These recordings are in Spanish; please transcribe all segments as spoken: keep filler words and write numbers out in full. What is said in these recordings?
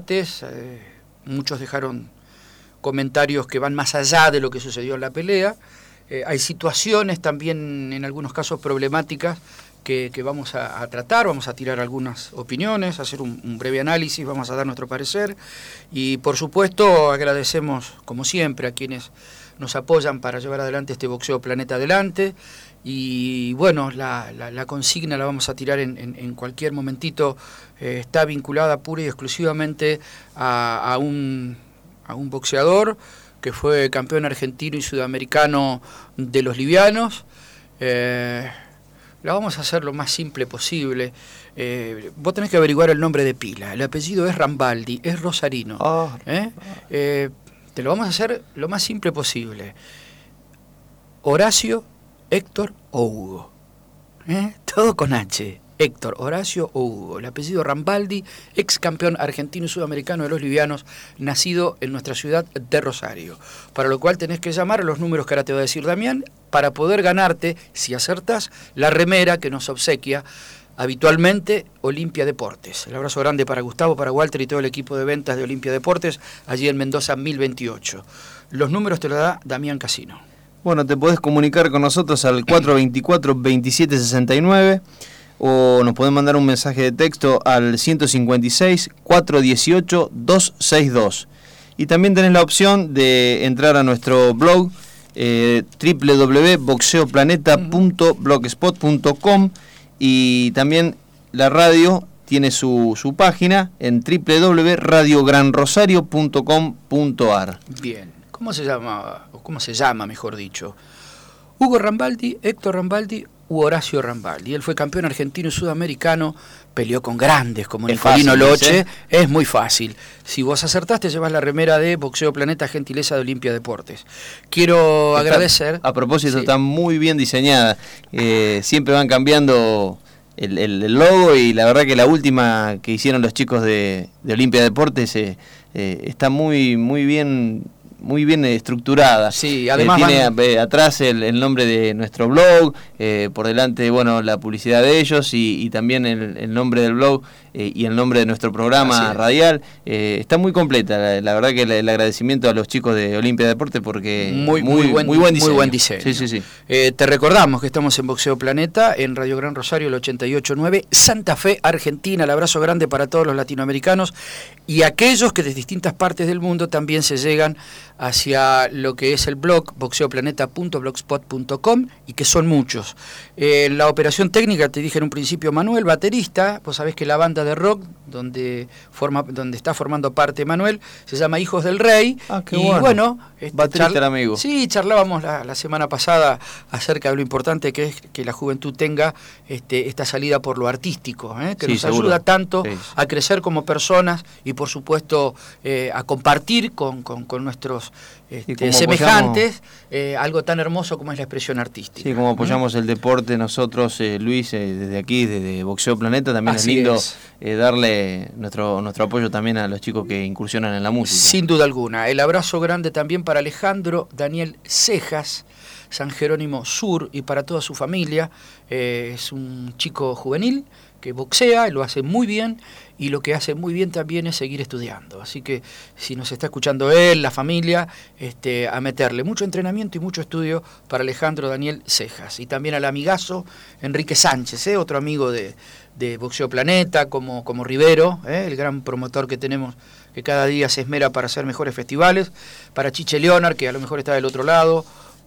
debates, eh, muchos dejaron comentarios que van más allá de lo que sucedió en la pelea. Eh, hay situaciones también, en algunos casos, problemáticas que, que vamos a, a tratar, vamos a tirar algunas opiniones, hacer un, un breve análisis, vamos a dar nuestro parecer. Y, por supuesto, agradecemos, como siempre, a quienes nos apoyan para llevar adelante este Boxeo Planeta adelante. Y bueno, la, la, la consigna la vamos a tirar en, en, en cualquier momentito. Eh, está vinculada pura y exclusivamente a, a, un, a un boxeador que fue campeón argentino y sudamericano de los livianos. Eh, la vamos a hacer lo más simple posible. Eh, vos tenés que averiguar el nombre de pila. El apellido es Rambaldi, es rosarino. Oh. ¿Eh? Eh, te lo vamos a hacer lo más simple posible. Horacio, Héctor o Hugo. ¿Eh? Todo con H. Héctor, Horacio o Hugo. El apellido Rambaldi, ex campeón argentino y sudamericano de los livianos, nacido en nuestra ciudad de Rosario. Para lo cual tenés que llamar a los números que ahora te va a decir Damián para poder ganarte, si acertás, la remera que nos obsequia habitualmente Olimpia Deportes. El abrazo grande para Gustavo, para Walter y todo el equipo de ventas de Olimpia Deportes, allí en Mendoza mil veintiocho. Los números te los da Damián Casino. Bueno, te podés comunicar con nosotros al cuatro veinticuatro, veintisiete sesenta y nueve o nos podés mandar un mensaje de texto al ciento cincuenta y seis, cuatrocientos dieciocho, doscientos sesenta y dos. Y también tenés la opción de entrar a nuestro blog eh, doble u doble u doble u punto boxeo planeta punto blogspot punto com, y también la radio tiene su, su página en doble u doble u doble u punto radio gran rosario punto com punto a r. Bien, ¿cómo se llama, o cómo se llama, mejor dicho? Hugo Rambaldi, Héctor Rambaldi u Horacio Rambaldi. Él fue campeón argentino y sudamericano, peleó con grandes como Nicolino Loche. ¿eh? Es muy fácil. Si vos acertaste, llevas la remera de Boxeo Planeta, gentileza de Olimpia Deportes. Quiero está, agradecer... A propósito, sí. Está muy bien diseñada. Eh, siempre van cambiando el, el, el logo, y la verdad que la última que hicieron los chicos de, de Olimpia Deportes eh, eh, está muy, muy bien... muy bien estructurada. Sí, además eh, tiene van... eh, atrás el, el nombre de nuestro blog, eh, por delante, bueno, la publicidad de ellos, y, y también el, el nombre del blog eh, y el nombre de nuestro programa radial. Eh, está muy completa, la, la verdad que el, el agradecimiento a los chicos de Olimpia Deportes, porque muy, muy, muy, buen, muy buen diseño. Muy buen diseño. Sí, sí, sí. Eh, te recordamos que estamos en Boxeo Planeta, en Radio Gran Rosario, el ochenta y ocho punto nueve, Santa Fe, Argentina. El abrazo grande para todos los latinoamericanos y aquellos que de distintas partes del mundo también se llegan hacia lo que es el blog boxeo planeta punto blogspot punto com, y que son muchos. Eh, la operación técnica, te dije en un principio, Manuel, baterista. Vos sabés que la banda de rock donde forma, donde está formando parte Manuel se llama Hijos del Rey. Ah, qué y bueno, bueno este, baterista charla, amigo. Sí, charlábamos la, la semana pasada acerca de lo importante que es que la juventud tenga este, esta salida por lo artístico, ¿eh? que sí, nos seguro. ayuda tanto sí. a crecer como personas y, por supuesto, eh, a compartir con, con, con nuestros Este, semejantes, eh, algo tan hermoso como es la expresión artística. Sí, como apoyamos ¿Mm? el deporte nosotros, eh, Luis, eh, desde aquí, desde Boxeo Planeta, también Así es lindo es. Eh, darle nuestro nuestro apoyo también a los chicos que incursionan en la música. Sin duda alguna. El abrazo grande también para Alejandro Daniel Cejas, San Jerónimo Sur, y para toda su familia. Eh, es un chico juvenil que boxea, lo hace muy bien, y lo que hace muy bien también es seguir estudiando. Así que si nos está escuchando él, la familia, este, a meterle mucho entrenamiento y mucho estudio para Alejandro Daniel Cejas. Y también al amigazo Enrique Sánchez, ¿eh? otro amigo de, de Boxeo Planeta, como, como Rivero, ¿eh? el gran promotor que tenemos, que cada día se esmera para hacer mejores festivales, para Chiche Leonard, que a lo mejor está del otro lado,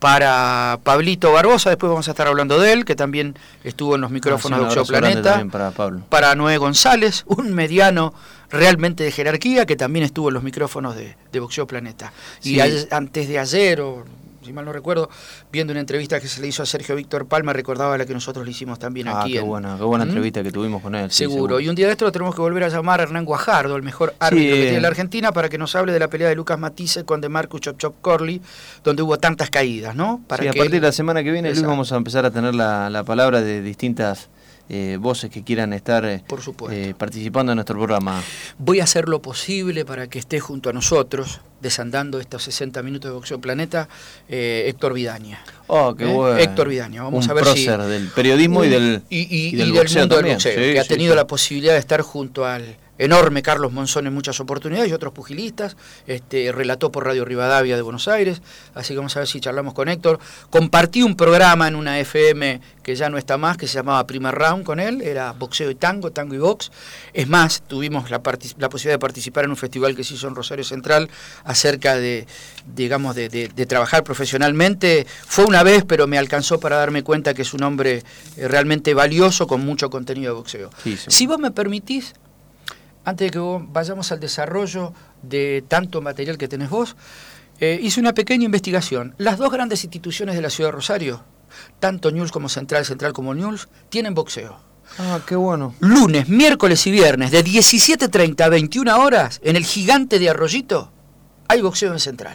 para Pablito Barbosa, después vamos a estar hablando de él, que también estuvo en los micrófonos ah, sí, de Boxeo Planeta, para, Pablo. para Noé González, un mediano realmente de jerarquía, que también estuvo en los micrófonos de, de Boxeo Planeta. Sí. Y a, antes de ayer, o si mal no recuerdo, viendo una entrevista que se le hizo a Sergio Víctor Palma, recordaba la que nosotros le hicimos también ah, aquí. Qué en, buena, qué buena ¿Mm? entrevista que tuvimos con él. Seguro. Sí, seguro. Y un día de esto lo tenemos que volver a llamar a Hernán Guajardo, el mejor árbitro sí. que tiene la Argentina, para que nos hable de la pelea de Lucas Matisse con DeMarcus Chop Chop Corley, donde hubo tantas caídas, ¿no? Para sí, que a partir de la semana que viene, Luis, vamos a empezar a tener la, la palabra de distintas Eh, voces que quieran estar eh, Por supuesto. eh, participando en nuestro programa. Voy a hacer lo posible para que esté junto a nosotros, desandando estos sesenta minutos de Boxeo Planeta, eh, Héctor Vidaña. Oh, qué ¿Eh? bueno. Héctor Vidaña. Vamos un a ver prócer si... del periodismo un, y del, y, y, y del y del boxeo mundo también. del boxeo, Sí, que ha sí, tenido sí. la posibilidad de estar junto al enorme Carlos Monzón en muchas oportunidades y otros pugilistas, este, relató por Radio Rivadavia de Buenos Aires, así que vamos a ver si charlamos con Héctor. Compartí un programa en una F M que ya no está más, que se llamaba Primer Round con él, era boxeo y tango, tango y box. Es más, tuvimos la, la posibilidad de participar en un festival que se hizo en Rosario Central acerca de, digamos, de, de, de trabajar profesionalmente. Fue una vez, pero me alcanzó para darme cuenta que es un hombre eh, realmente valioso con mucho contenido de boxeo. Sí, sí. Si vos me permitís, antes de que vos vayamos al desarrollo de tanto material que tenés vos, eh, hice una pequeña investigación. Las dos grandes instituciones de la ciudad de Rosario, tanto Newell's como Central, Central como Newell's, tienen boxeo. Ah, qué bueno. Lunes, miércoles y viernes, de diecisiete treinta a veintiuna horas, en el Gigante de Arroyito, hay boxeo en Central.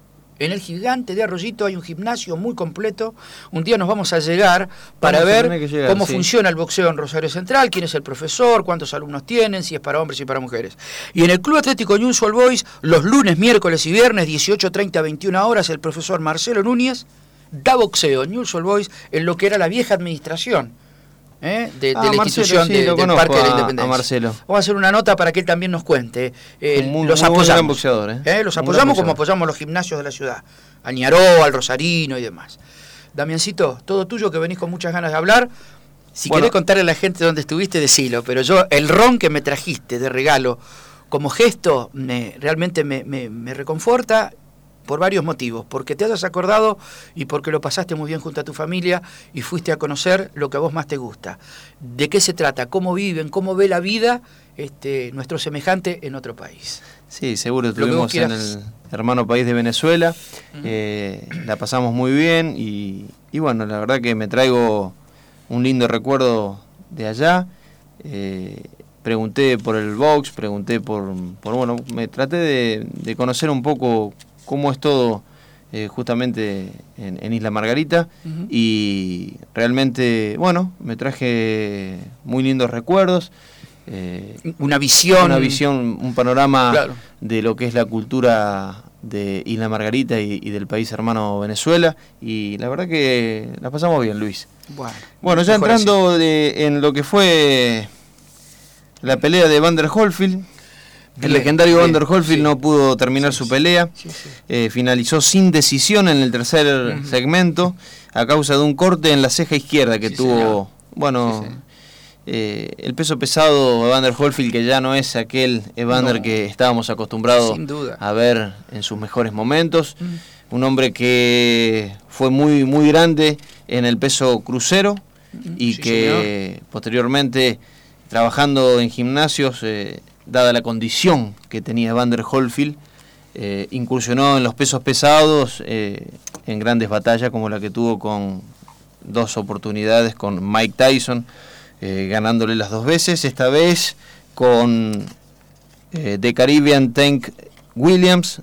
En el Gigante de Arroyito hay un gimnasio muy completo. Un día nos vamos a llegar para vamos ver llegar, cómo sí. funciona el boxeo en Rosario Central, quién es el profesor, cuántos alumnos tienen, si es para hombres y para mujeres. Y en el Club Atlético Newell's Old Boys, los lunes, miércoles y viernes, dieciocho treinta a veintiuna horas, el profesor Marcelo Núñez da boxeo en Newell's Old Boys en lo que era la vieja administración. ¿Eh? De, ah, de la Marcelo, institución sí, de, del Parque a, de la Independencia. A Marcelo. Vamos a hacer una nota para que él también nos cuente. Eh, muy, los muy apoyamos. Boxeador, ¿eh? ¿Eh? Los muy apoyamos como apoyamos los gimnasios de la ciudad. A Ñaró, al Rosarino y demás. Damiancito, todo tuyo, que venís con muchas ganas de hablar. Si bueno, querés contarle a la gente dónde estuviste, decilo. Pero yo, el ron que me trajiste de regalo como gesto, me, realmente me, me, me reconforta. Por varios motivos, porque te hayas acordado y porque lo pasaste muy bien junto a tu familia y fuiste a conocer lo que a vos más te gusta. ¿De qué se trata? ¿Cómo viven? ¿Cómo ve la vida este, nuestro semejante en otro país? Sí, seguro, estuvimos en el hermano país de Venezuela, uh-huh. eh, la pasamos muy bien y, y bueno, la verdad que me traigo un lindo recuerdo de allá. Eh, pregunté por el box, pregunté por, por bueno, me traté de, de conocer un poco cómo es todo eh, justamente en, en Isla Margarita, uh-huh. y realmente, bueno, me traje muy lindos recuerdos, eh, una visión, una visión, un panorama claro. de lo que es la cultura de Isla Margarita y, y del país hermano Venezuela, y la verdad que la pasamos bien, Luis. Bueno, bueno ya entrando de, en lo que fue la pelea de Evander Holyfield. El legendario Evander Holyfield sí. no pudo terminar sí, su pelea, sí, sí. Eh, finalizó sin decisión en el tercer uh-huh. segmento a causa de un corte en la ceja izquierda que sí, tuvo, señor. bueno, sí, eh, el peso pesado Evander Holyfield, que ya no es aquel Evander no. que estábamos acostumbrados a ver en sus mejores momentos, uh-huh. un hombre que fue muy, muy grande en el peso crucero uh-huh. y sí, que señor. posteriormente, trabajando en gimnasios, eh, dada la condición que tenía Evander Holyfield, eh, incursionó en los pesos pesados eh, en grandes batallas como la que tuvo con dos oportunidades con Mike Tyson, eh, ganándole las dos veces, esta vez con eh, The Caribbean Tank Williams.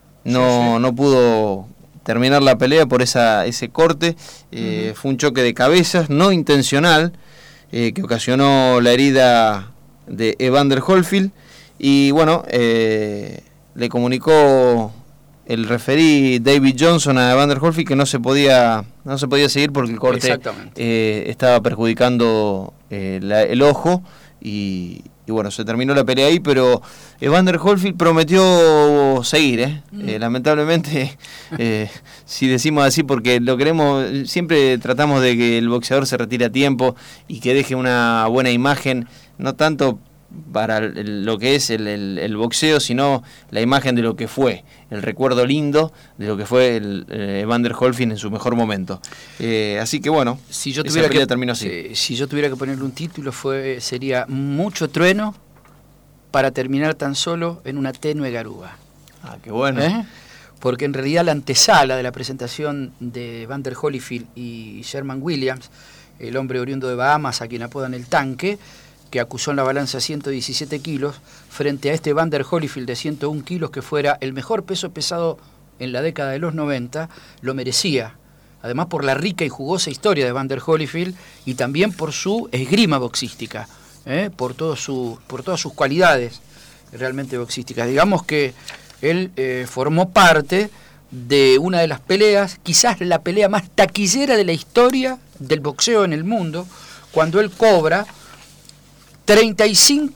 No, sí, sí. no pudo terminar la pelea por esa, ese corte, eh, uh-huh. fue un choque de cabezas no intencional eh, que ocasionó la herida de Evander Holyfield, y bueno, eh, le comunicó el referí David Johnson a Evander Holyfield que no se podía no se podía seguir porque el corte eh, estaba perjudicando eh, la, el ojo, y, y bueno, se terminó la pelea ahí, pero Evander Holyfield prometió seguir, ¿eh? Mm. Eh, lamentablemente, eh, si decimos así, porque lo queremos, siempre tratamos de que el boxeador se retire a tiempo y que deje una buena imagen, no tanto para el, lo que es el, el, el boxeo, sino la imagen de lo que fue, el recuerdo lindo de lo que fue el, el Evander Holyfield en su mejor momento. Eh, así que bueno, si yo tuviera que terminó así. Eh, si yo tuviera que ponerle un título, fue sería Mucho trueno para terminar tan solo en una tenue garúa. Ah, qué bueno. ¿Eh? Porque en realidad la antesala de la presentación de Evander Holyfield y Sherman Williams, el hombre oriundo de Bahamas, a quien apodan el tanque, que acusó en la balanza ciento diecisiete kilos, frente a este Evander Holyfield de ciento uno kilos, que fuera el mejor peso pesado en la década de los noventa, lo merecía. Además por la rica y jugosa historia de Evander Holyfield y también por su esgrima boxística, ¿eh? por, todo su, por todas sus cualidades realmente boxísticas. Digamos que él eh, formó parte de una de las peleas, quizás la pelea más taquillera de la historia del boxeo en el mundo, cuando él cobra treinta y cinco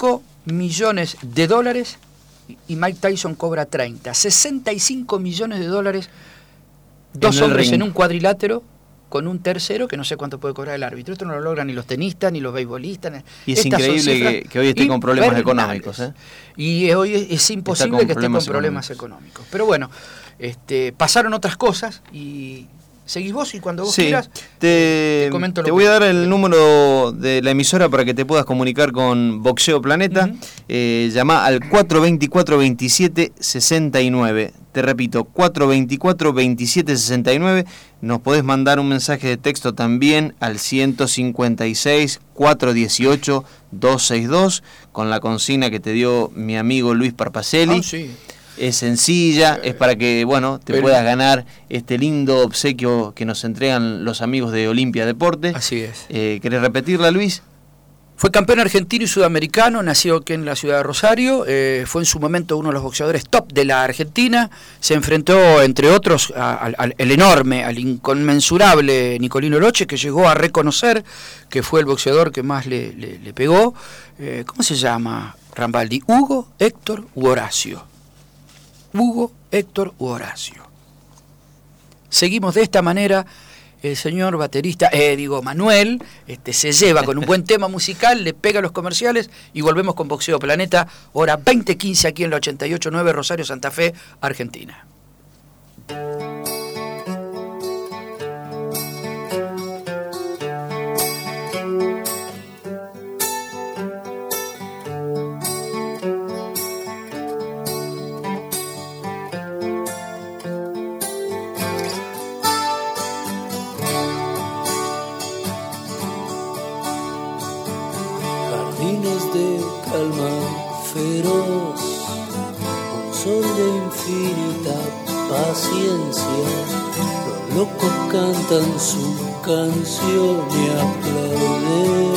millones de dólares y Mike Tyson cobra treinta. sesenta y cinco millones de dólares, dos en hombres ring. en un cuadrilátero con un tercero que no sé cuánto puede cobrar el árbitro. Esto no lo logran ni los tenistas, ni los beisbolistas. Y es increíble que, que hoy esté con problemas económicos. ¿eh? Y hoy es, es imposible que esté con problemas económicos. económicos. Pero bueno, este, pasaron otras cosas y seguís vos y cuando vos sí, quieras te, te, comento lo te que voy a dar el número de la emisora para que te puedas comunicar con Boxeo Planeta. Uh-huh. eh, Llama al cuatro dos cuatro, veintisiete sesenta y nueve. Te repito, cuatro dos cuatro, veintisiete sesenta y nueve. Nos podés mandar un mensaje de texto también al ciento cincuenta y seis, cuatrocientos dieciocho, doscientos sesenta y dos con la consigna que te dio mi amigo Luis Parpacelli. Oh, sí. Es sencilla, es para que, bueno, te Pero, puedas ganar este lindo obsequio que nos entregan los amigos de Olimpia Deporte. Así es. Eh, ¿Querés repetirla, Luis? Fue campeón argentino y sudamericano, nació aquí en la ciudad de Rosario, eh, fue en su momento uno de los boxeadores top de la Argentina, se enfrentó, entre otros, al enorme, al inconmensurable Nicolino Loche, que llegó a reconocer que fue el boxeador que más le, le, le pegó. Eh, ¿Cómo se llama, Rambaldi? Hugo, Héctor u Horacio. Hugo, Héctor u Horacio. Seguimos de esta manera. El señor baterista, eh, digo, Manuel, este, se lleva con un buen tema musical, le pega los comerciales y volvemos con Boxeo Planeta, hora veinte quince aquí en la ochenta y ocho punto nueve, Rosario, Santa Fe, Argentina. Los locos cantan su canción y aplauden.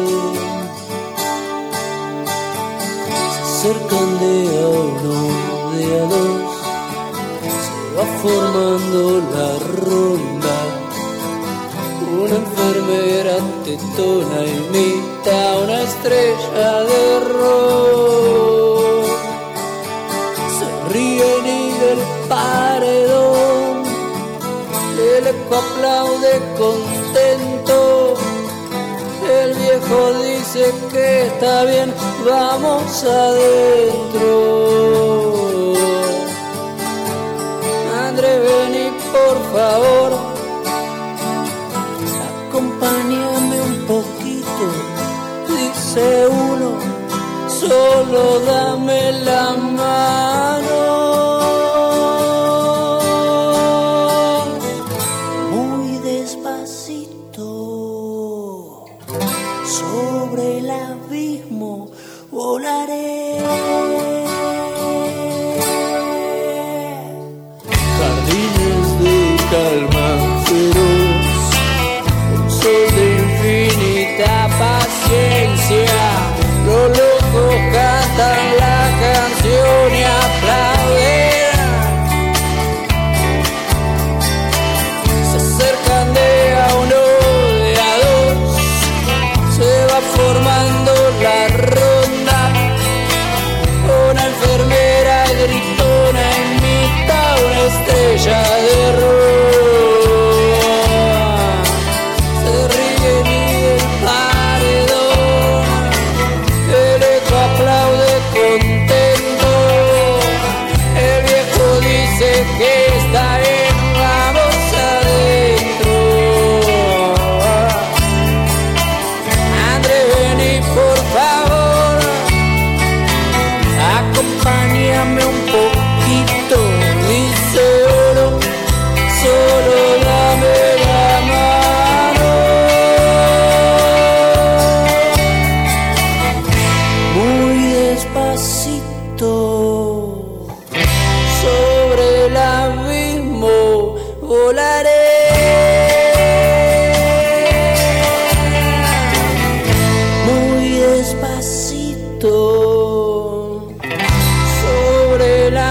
Se acercan de a uno, de a dos, se va formando la ronda. Una enfermera tetona imita a una estrella de rock. Se ríen y del paredón el eco aplaude contento. El viejo dice que está bien, vamos adentro. André, vení por favor, acompáñame un poquito, dice uno, solo dame la mano. Muy despacito, sobre el abismo volaré. Jardines de calma feroz, un sol de infinita paciencia. Los locos cantan la canción y aplauden. Se acercan de a uno, de a dos, se va formando la ronda. Una enfermera gritona imita a una estrella de rock. Se ríen y del paredón el eco aplaude contento. El viejo dice que está bien, vamos adentro. André, vení por favor, acompáñame un poquito, dice uno, solo dame la mano. Muy despacito, sobre el abismo volaré. Muy despacito, sobre el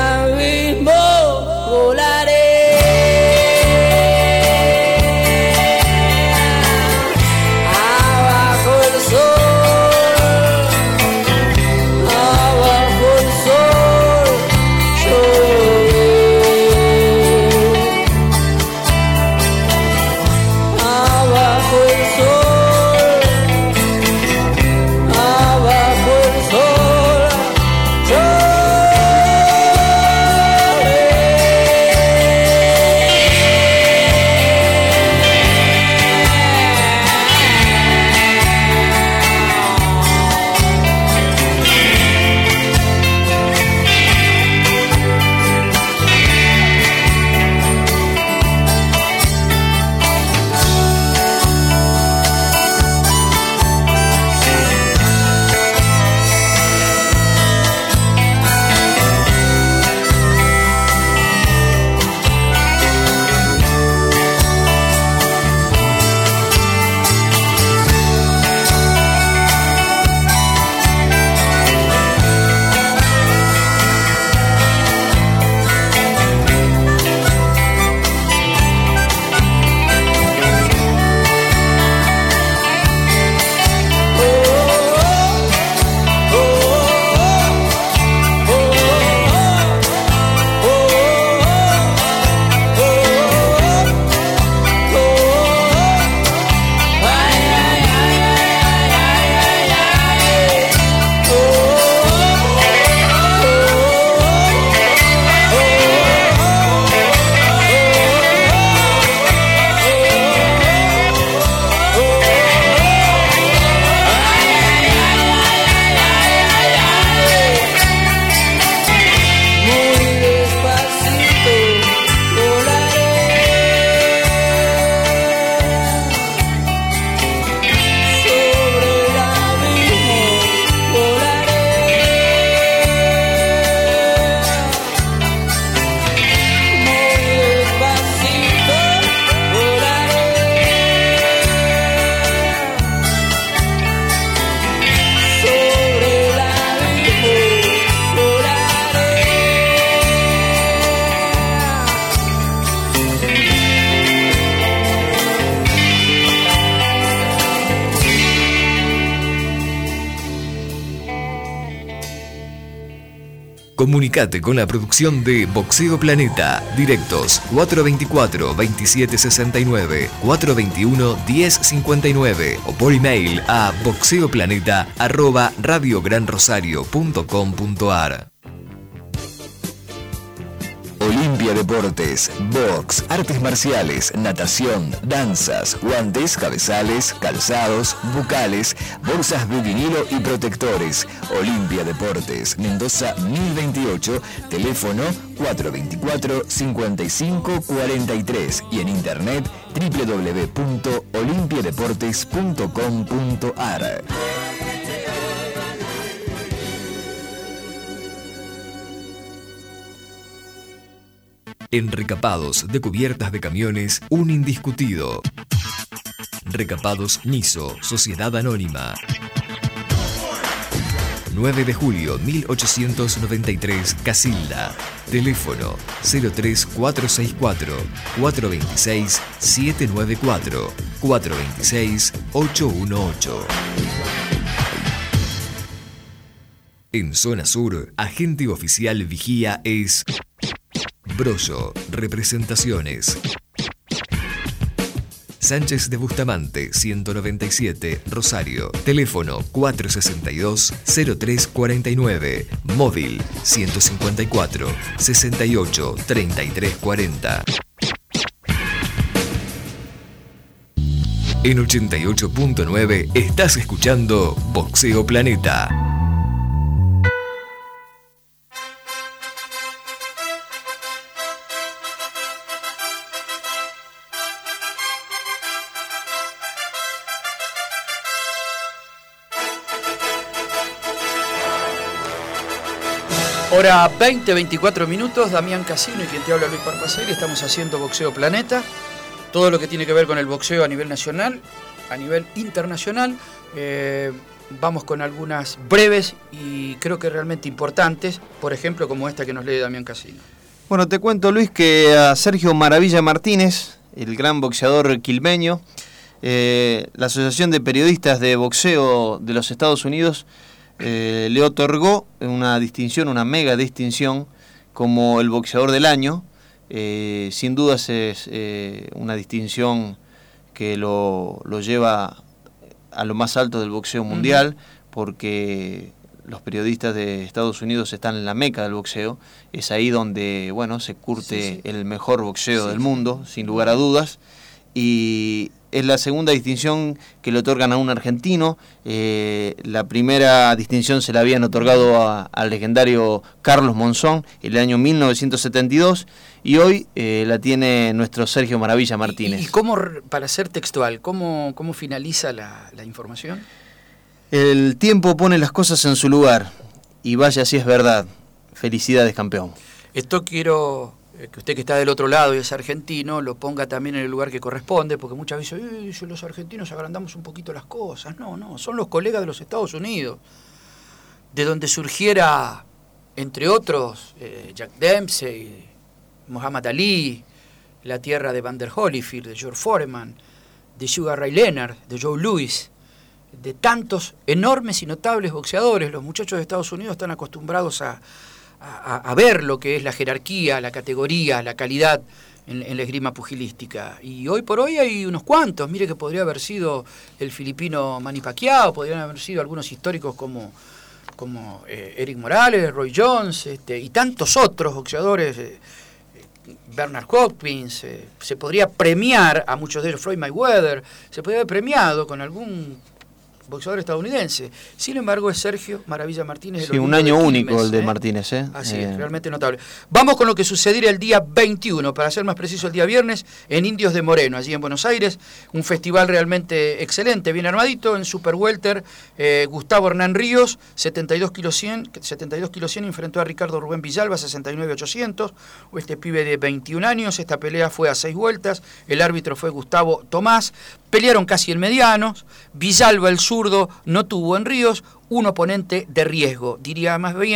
Comunicate con la producción de Boxeo Planeta. Directos cuatro veinticuatro, veintisiete sesenta y nueve, cuatro veintiuno, diez cincuenta y nueve o por email a boxeoplaneta arroba radiogranrosario punto com punto ar. Olimpia Deportes, box, artes marciales, natación, danzas, guantes, cabezales, calzados, bucales, bolsas de vinilo y protectores. Olimpia Deportes, Mendoza mil veintiocho, teléfono cuatro veinticuatro, cincuenta y cinco cuarenta y tres y en internet doble u doble u doble u punto olimpia deportes punto com punto ar. En recapados de cubiertas de camiones, un indiscutido. Recapados Niso, Sociedad Anónima. nueve de julio mil ochocientos noventa y tres, Casilda. Teléfono cero tres cuatro seis cuatro, cuatro dos seis, siete nueve cuatro, cuatro dos seis, ocho uno ocho. En Zona Sur, agente oficial vigía es Brollo, Representaciones. Sánchez de Bustamante, ciento noventa y siete, Rosario. Teléfono cuatro sesenta y dos, cero tres cuarenta y nueve. Móvil ciento cincuenta y cuatro, sesenta y ocho, treinta y tres cuarenta. En ochenta y ocho punto nueve estás escuchando Boxeo Planeta. Hora veinte, veinticuatro minutos, Damián Casino y quien te habla Luis Parpacel, estamos haciendo Boxeo Planeta, todo lo que tiene que ver con el boxeo a nivel nacional, a nivel internacional. Eh, vamos con algunas breves y creo que realmente importantes, por ejemplo como esta que nos lee Damián Casino. Bueno, te cuento, Luis, que a Sergio Maravilla Martínez, el gran boxeador quilmeño, eh, la Asociación de Periodistas de Boxeo de los Estados Unidos Eh, le otorgó una distinción, una mega distinción como el boxeador del año. Eh, sin dudas es eh, una distinción que lo, lo lleva a lo más alto del boxeo mundial, uh-huh. porque los periodistas de Estados Unidos están en la meca del boxeo. Es ahí donde, bueno, se curte sí, sí. el mejor boxeo sí, del mundo, sí. sin lugar a dudas. Y es la segunda distinción que le otorgan a un argentino. Eh, la primera distinción se la habían otorgado a, al legendario Carlos Monzón en el año mil novecientos setenta y dos y hoy eh, la tiene nuestro Sergio Maravilla Martínez. ¿Y, y cómo, para ser textual, cómo, cómo finaliza la, la información? El tiempo pone las cosas en su lugar y vaya si es verdad. Felicidades, campeón. Esto quiero que usted que está del otro lado y es argentino lo ponga también en el lugar que corresponde, porque muchas veces eh, los argentinos agrandamos un poquito las cosas. No, no, son los colegas de los Estados Unidos, de donde surgiera, entre otros, eh, Jack Dempsey, Muhammad Ali, la tierra de Vander Holyfield, de George Foreman, de Sugar Ray Leonard, de Joe Louis, de tantos enormes y notables boxeadores. Los muchachos de Estados Unidos están acostumbrados a A, a ver lo que es la jerarquía, la categoría, la calidad en, en la esgrima pugilística. Y hoy por hoy hay unos cuantos. Mire que podría haber sido el filipino Manny Pacquiao, podrían haber sido algunos históricos como, como eh, Eric Morales, Roy Jones, este, y tantos otros boxeadores, eh, Bernard Hopkins. Eh, se podría premiar a muchos de ellos, Floyd Mayweather, se podría haber premiado con algún boxeador estadounidense. Sin embargo, es Sergio Maravilla Martínez. Sí, un año único el de Martínez, ¿eh? Así eh. es, realmente notable. Vamos con lo que sucederá el día veintiuno, para ser más preciso el día viernes, en Indios de Moreno, allí en Buenos Aires. Un festival realmente excelente, bien armadito. En Super Welter, eh, Gustavo Hernán Ríos, setenta y dos kilos cien, enfrentó a Ricardo Rubén Villalba, sesenta y nueve ochocientos. Este pibe de veintiún años, esta pelea fue a seis vueltas. El árbitro fue Gustavo Tomás. Pelearon casi en medianos. Villalba, el zurdo, no tuvo en Ríos un oponente de riesgo, diría más bien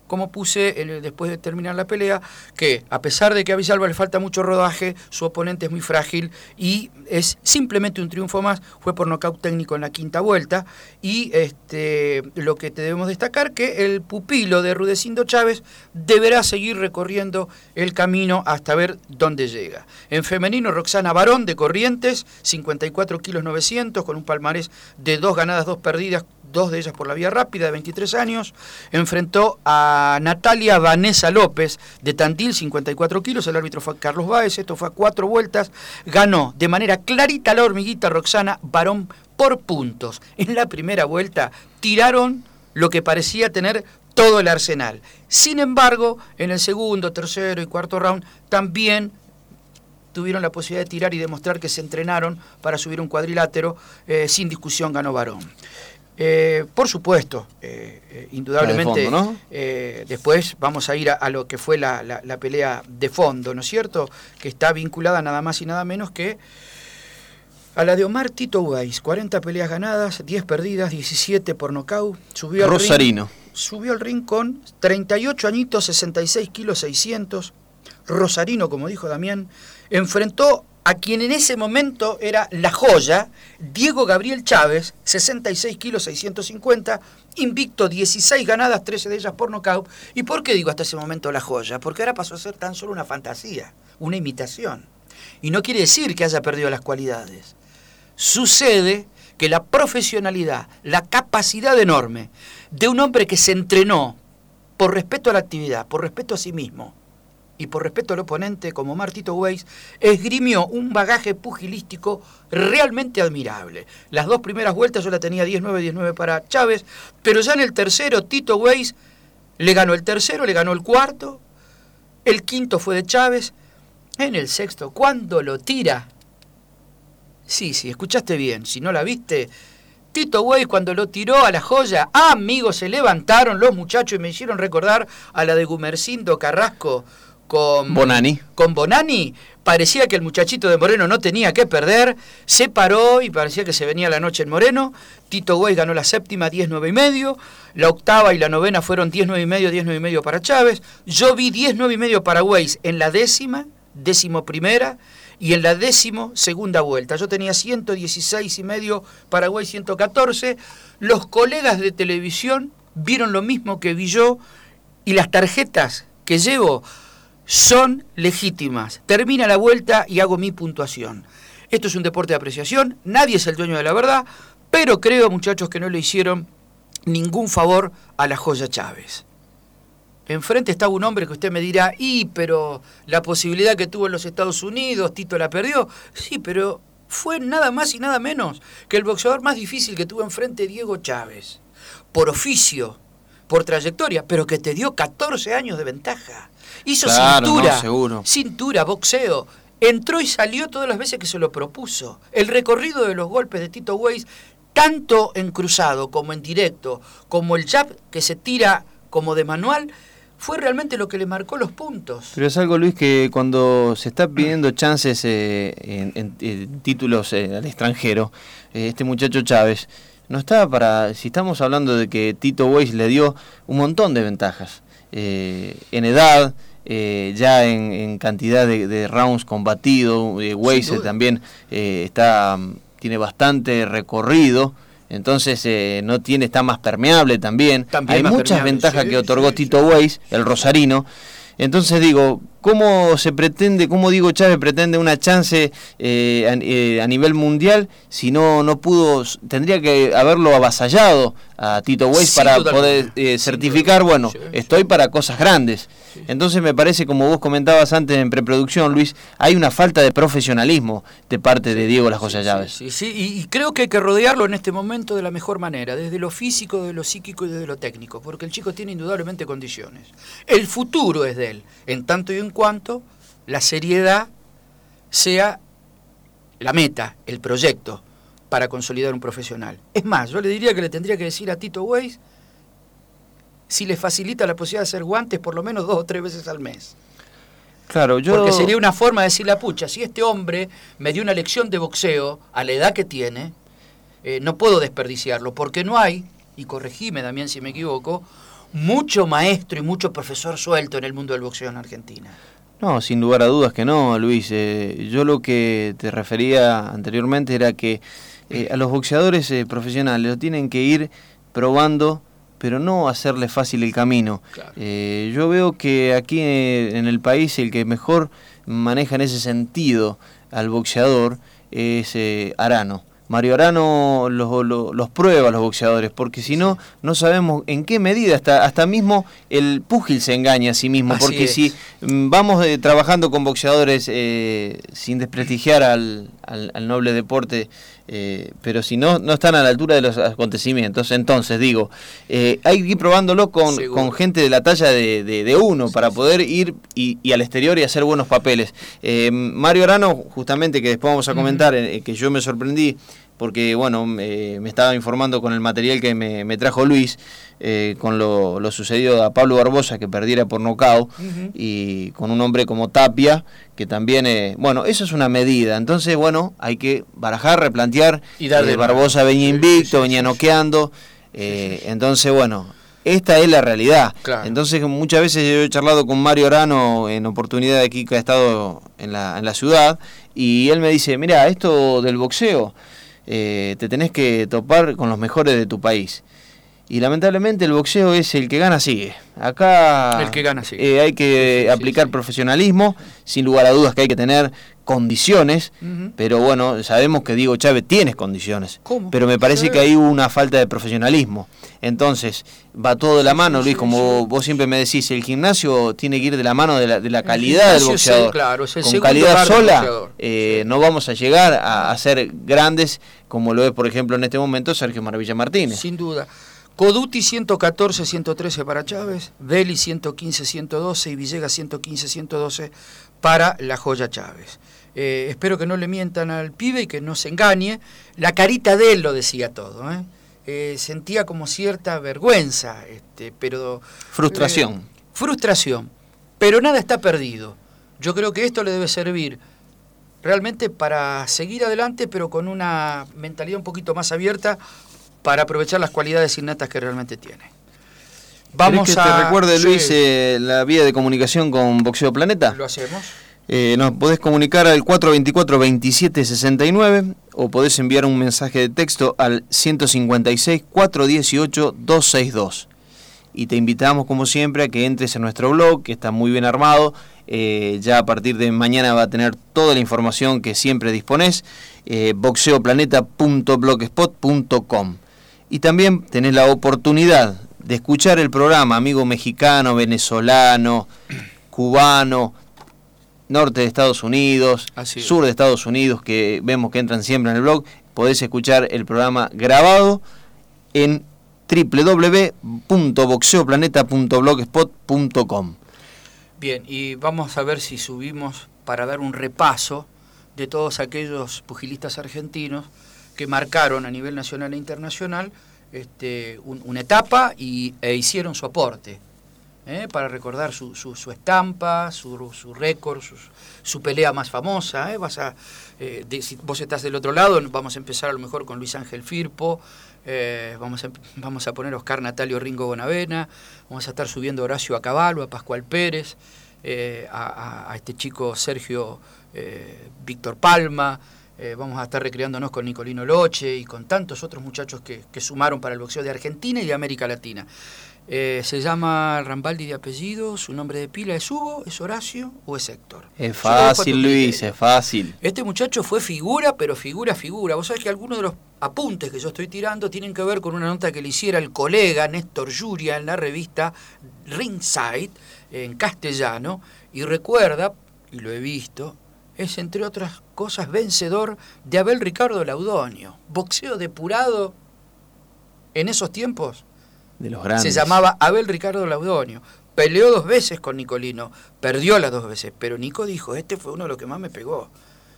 como puse el, después de terminar la pelea, que a pesar de que a Villalba le falta mucho rodaje, su oponente es muy frágil y es simplemente un triunfo más, fue por nocaut técnico en la quinta vuelta, y este, lo que te debemos destacar, que el pupilo de Rudecindo Chávez deberá seguir recorriendo el camino hasta ver dónde llega. En femenino, Roxana Barón de Corrientes, cincuenta y cuatro kilos novecientos, con un palmarés de dos ganadas, dos perdidas, dos de ellas por la vía rápida, de veintitrés años, enfrentó a Natalia Vanessa López de Tandil, cincuenta y cuatro kilos, el árbitro fue Carlos Báez, esto fue a cuatro vueltas, ganó de manera clarita la hormiguita Roxana Barón por puntos. En la primera vuelta tiraron lo que parecía tener todo el arsenal. Sin embargo, en el segundo, tercero y cuarto round también tuvieron la posibilidad de tirar y demostrar que se entrenaron para subir un cuadrilátero. Eh, sin discusión ganó Barón. Eh, por supuesto, eh, eh, indudablemente, de fondo, ¿no? eh, después vamos a ir a, a lo que fue la, la, la pelea de fondo, ¿no es cierto? Que está vinculada nada más y nada menos que a la de Omar Tito Weiss, cuarenta peleas ganadas, diez perdidas, diecisiete por nocaut, subió al Rosarino. ring, subió al ring con treinta y ocho añitos, sesenta y seis kilos seiscientos, Rosarino, como dijo Damián, enfrentó a quien en ese momento era la joya, Diego Gabriel Chávez, sesenta y seis kilos seiscientos cincuenta, invicto, dieciséis ganadas, trece de ellas por nocaut. ¿Y por qué digo hasta ese momento la joya? Porque ahora pasó a ser tan solo una fantasía, una imitación. Y no quiere decir que haya perdido las cualidades. Sucede que la profesionalidad, la capacidad enorme de un hombre que se entrenó por respeto a la actividad, por respeto a sí mismo, y por respeto al oponente, como Omar Tito Weiss, esgrimió un bagaje pugilístico realmente admirable. Las dos primeras vueltas yo la tenía diez nueve, diez nueve para Chávez, pero ya en el tercero Tito Weiss le ganó el tercero, le ganó el cuarto, el quinto fue de Chávez, en el sexto, cuando lo tira, sí, sí, escuchaste bien, si no la viste, Tito Weiss cuando lo tiró a la joya, ah, amigos, se levantaron los muchachos y me hicieron recordar a la de Gumercindo Carrasco, Con Bonani. Con Bonani, parecía que el muchachito de Moreno no tenía que perder, se paró y parecía que se venía la noche en Moreno. Tito Weiss ganó la séptima, diez nueve y medio, la octava y la novena fueron diez nueve y medio, diez nueve y medio para Chávez. Yo vi diez nueve y medio para Weiss en la décima, décimo primera, y en la décimo segunda vuelta. Yo tenía ciento dieciséis y medio para Weiss, ciento catorce. Los colegas de televisión vieron lo mismo que vi yo, y las tarjetas que llevo son legítimas. Termina la vuelta y hago mi puntuación. Esto es un deporte de apreciación, nadie es el dueño de la verdad, pero creo, muchachos, que no le hicieron ningún favor a la joya Chávez. Enfrente estaba un hombre que usted me dirá, y pero la posibilidad que tuvo en los Estados Unidos, Tito la perdió. Sí, pero fue nada más y nada menos que el boxeador más difícil que tuvo enfrente, Diego Chávez. Por oficio, por trayectoria, pero que te dio catorce años de ventaja. Hizo claro, cintura, no, seguro. cintura, boxeo. Entró y salió todas las veces que se lo propuso. El recorrido de los golpes de Tito Weiss, tanto en cruzado como en directo, como el jab que se tira como de manual, fue realmente lo que le marcó los puntos. Pero es algo, Luis, que cuando se está pidiendo chances eh, en, en, en títulos eh, al extranjero, eh, este muchacho Chávez no estaba para... Si estamos hablando de que Tito Weiss le dio un montón de ventajas, eh, en edad, eh, ya en, en cantidad de, de rounds combatidos, eh, Weiss también eh, está tiene bastante recorrido, entonces eh, no tiene, está más permeable también. también Hay más muchas ventajas sí, que otorgó sí, Tito sí. Weiss, el rosarino. Entonces digo, ¿cómo se pretende, cómo Diego Chávez pretende una chance eh, a, eh, a nivel mundial si no no pudo, tendría que haberlo avasallado a Tito Weiss sí, para poder eh, certificar, bueno, sí, estoy sí. para cosas grandes? Sí. Entonces me parece, como vos comentabas antes en preproducción, Luis, hay una falta de profesionalismo de parte sí, de Diego Las Joya sí, Chávez. Sí, sí, sí. Y, y creo que hay que rodearlo en este momento de la mejor manera, desde lo físico, desde lo psíquico y desde lo técnico, porque el chico tiene indudablemente condiciones. El futuro es de él, en tanto y en cuanto la seriedad sea la meta, el proyecto para consolidar un profesional. Es más, yo le diría que le tendría que decir a Tito Weiss si le facilita la posibilidad de hacer guantes por lo menos dos o tres veces al mes. Claro, yo... Porque sería una forma de decir la pucha, si este hombre me dio una lección de boxeo a la edad que tiene, eh, no puedo desperdiciarlo, porque no hay, y corregime Damián si me equivoco, mucho maestro y mucho profesor suelto en el mundo del boxeo en Argentina. No, sin lugar a dudas que no, Luis. Eh, yo lo que te refería anteriormente era que eh, a los boxeadores eh, profesionales lo tienen que ir probando, pero no hacerle fácil el camino. Claro. Eh, yo veo que aquí en el país el que mejor maneja en ese sentido al boxeador es eh, Arano. Mario Arano los, los, los prueba a los boxeadores, porque si no, no sabemos en qué medida, hasta, hasta mismo el púgil se engaña a sí mismo, Así porque es. si mm, vamos eh, trabajando con boxeadores eh, sin desprestigiar al, al, al noble deporte, eh, pero si no, no están a la altura de los acontecimientos, entonces digo, eh, hay que ir probándolo con, con gente de la talla de, de, de uno, sí, para poder ir y, y al exterior y hacer buenos papeles. Eh, Mario Arano, justamente, que después vamos a comentar, uh-huh. eh, que yo me sorprendí, porque bueno, eh, me estaba informando con el material que me, me trajo Luis, eh, con lo, lo sucedido a Pablo Barbosa, que perdiera por nocaut, uh-huh. y con un hombre como Tapia, que también, eh, bueno, eso es una medida. Entonces, bueno, hay que barajar, replantear. Y darle eh, Barbosa venía invicto, venía noqueando, eh, entonces, bueno, esta es la realidad. Claro. Entonces, muchas veces yo he charlado con Mario Arano en oportunidad de aquí que ha estado en la, en la ciudad, y él me dice, mira, esto del boxeo, Eh, te tenés que topar con los mejores de tu país. Y lamentablemente el boxeo es el que gana sigue. Acá el que gana sigue. Eh, hay que sí, aplicar sí, sí. profesionalismo, sin lugar a dudas que hay que tener condiciones, uh-huh. pero bueno, sabemos que Diego Chávez tiene condiciones. ¿Cómo? Pero me parece sí. que hay una falta de profesionalismo. Entonces, va todo de la mano, Luis, como sí. vos siempre me decís, el gimnasio tiene que ir de la mano de la, de la calidad del boxeador. Es, claro, es el Con calidad sola eh, sí. no vamos a llegar a, a ser grandes como lo es, por ejemplo, en este momento Sergio Maravilla Martínez. Sin duda. Coduti ciento catorce a ciento trece para Chávez, Veli ciento quince a ciento doce y Villegas ciento quince a ciento doce para la Joya Chávez. Eh, espero que no le mientan al pibe y que no se engañe. La carita de él lo decía todo, ¿eh? Eh, sentía como cierta vergüenza, este, pero... Frustración. Eh, frustración, pero nada está perdido. Yo creo que esto le debe servir realmente para seguir adelante, pero con una mentalidad un poquito más abierta para aprovechar las cualidades innatas que realmente tiene. Vamos que a... te recuerde, Luis, sí. eh, la vía de comunicación con Boxeo Planeta? Lo hacemos. Eh, nos podés comunicar al cuatro veinticuatro veintisiete sesenta y nueve o podés enviar un mensaje de texto al ciento cincuenta y seis cuatrocientos dieciocho doscientos sesenta y dos. Y te invitamos, como siempre, a que entres en nuestro blog, que está muy bien armado. Eh, ya a partir de mañana va a tener toda la información que siempre disponés, eh, boxeo planeta punto blogspot punto com. Y también tenés la oportunidad de escuchar el programa, amigo mexicano, venezolano, cubano, norte de Estados Unidos, sur de Estados Unidos, que vemos que entran siempre en el blog. Podés escuchar el programa grabado en doble u doble u doble u punto boxeo planeta punto blogspot punto com. Bien, y vamos a ver si subimos para dar un repaso de todos aquellos pugilistas argentinos que marcaron a nivel nacional e internacional este, un, una etapa y, e hicieron su aporte, ¿eh? Para recordar su, su, su estampa, su, su récord, su, su pelea más famosa. ¿eh? Vas a, eh, de, si vos estás del otro lado, vamos a empezar a lo mejor con Luis Ángel Firpo, eh, vamos, a, vamos a poner a Oscar Natalio Ringo Bonavena, vamos a estar subiendo a Horacio Acabalo, a Pascual Pérez, eh, a, a, a este chico Sergio eh, Víctor Palma. Eh, vamos a estar recreándonos con Nicolino Loche y con tantos otros muchachos que, que sumaron para el boxeo de Argentina y de América Latina. Eh, se llama Rambaldi de apellido, su nombre de pila es Hugo, es Horacio o es Héctor. Es fácil, Luis, es fácil. Este muchacho fue figura, pero figura, figura. Vos sabés que algunos de los apuntes que yo estoy tirando tienen que ver con una nota que le hiciera el colega Néstor Yuria en la revista Ringside, en castellano, y recuerda, y lo he visto, es entre otras cosas vencedor de Abel Ricardo Laudonio. Boxeo depurado en esos tiempos de los grandes. Se llamaba Abel Ricardo Laudonio. Peleó dos veces con Nicolino, perdió las dos veces, pero Nico dijo, este fue uno de los que más me pegó.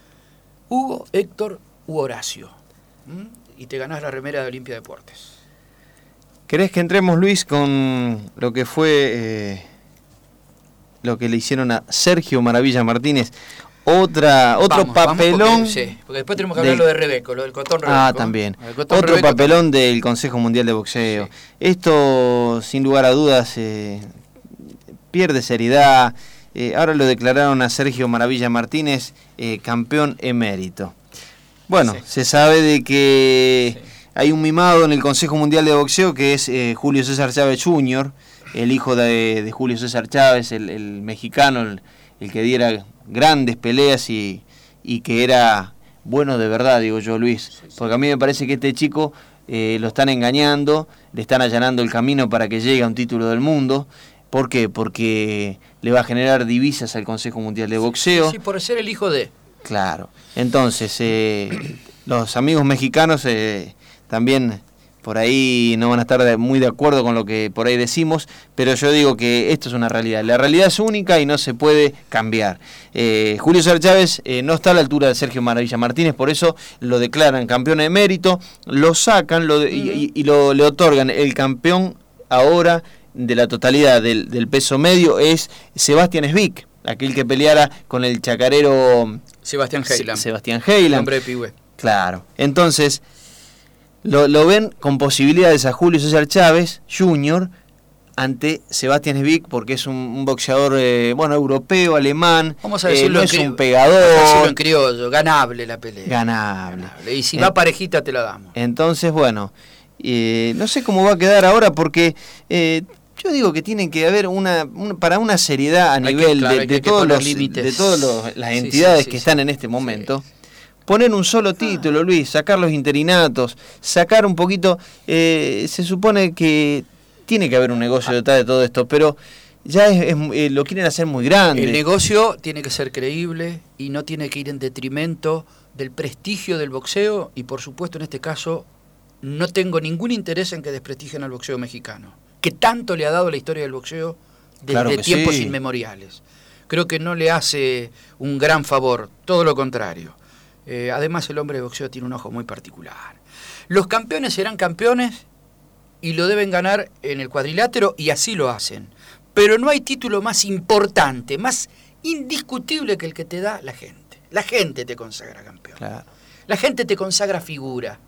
Hugo, Héctor u Horacio. ¿Mm? Y te ganás la remera de Olimpia Deportes. ¿Querés que entremos, Luis, con lo que fue eh, lo que le hicieron a Sergio Maravilla Martínez. Otra, otro vamos, papelón. Vamos porque, sí, porque después tenemos que hablar del... lo de Rebeco, lo del Cotón Rebeco. Ah, también. Cotón Otro Rebeco papelón también. del Consejo Mundial de Boxeo. Sí. Esto, sin lugar a dudas, eh, pierde seriedad. Eh, ahora lo declararon a Sergio Maravilla Martínez eh, campeón emérito. Bueno, Sí. se sabe de que Sí. hay un mimado en el Consejo Mundial de Boxeo que es eh, Julio César Chávez junior, el hijo de, de Julio César Chávez, el, el mexicano, el, el que diera grandes peleas y, y que era bueno de verdad, digo yo, Luis. Porque a mí me parece que este chico eh, lo están engañando, le están allanando el camino para que llegue a un título del mundo. ¿Por qué? Porque le va a generar divisas al Consejo Mundial de Boxeo. Sí, por ser el hijo de... Claro. Entonces, eh, los amigos mexicanos eh, también por ahí no van a estar de, muy de acuerdo con lo que por ahí decimos, pero yo digo que esto es una realidad. La realidad es única y no se puede cambiar. Eh, Julio César Chávez eh, no está a la altura de Sergio Maravilla Martínez, por eso lo declaran campeón de mérito, lo sacan lo de, y, y, y lo, le otorgan el campeón ahora de la totalidad del, del peso medio, es Sebastián Svik, aquel que peleara con el chacarero Sebastián Heyland. Sebastián Heyland. Hombre de Pigüé. Claro. Entonces, lo, lo ven con posibilidades a Julio César Chávez junior ante Sebastián Svik, porque es un, un boxeador, eh, bueno, europeo, alemán. Vamos a eh, decirlo no en es cri- un pegador. Vamos a decirlo en criollo, ganable la pelea. Ganable. Ganable. Y si Eh, va parejita te la damos. Entonces, bueno, eh, no sé cómo va a quedar ahora, porque eh, yo digo que tiene que haber una, una para una seriedad a Hay que- nivel claro, de, hay de, que todos poner los, límites. de todas las Sí, entidades sí, sí, que sí. están en este Sí. momento. Poner un solo título, Luis, sacar los interinatos, sacar un poquito, eh, se supone que tiene que haber un negocio detrás de todo esto, pero ya es, es, eh, lo quieren hacer muy grande. El negocio tiene que ser creíble y no tiene que ir en detrimento del prestigio del boxeo y por supuesto en este caso no tengo ningún interés en que desprestigien al boxeo mexicano, que tanto le ha dado la historia del boxeo desde Claro que tiempos sí. inmemoriales. Creo que no le hace un gran favor, todo lo contrario. Eh, además el hombre de boxeo tiene un ojo muy particular. Los campeones serán campeones y lo deben ganar en el cuadrilátero y así lo hacen. Pero no hay título más importante, más indiscutible que el que te da la gente. La gente te consagra campeón. Claro. La gente te consagra figura.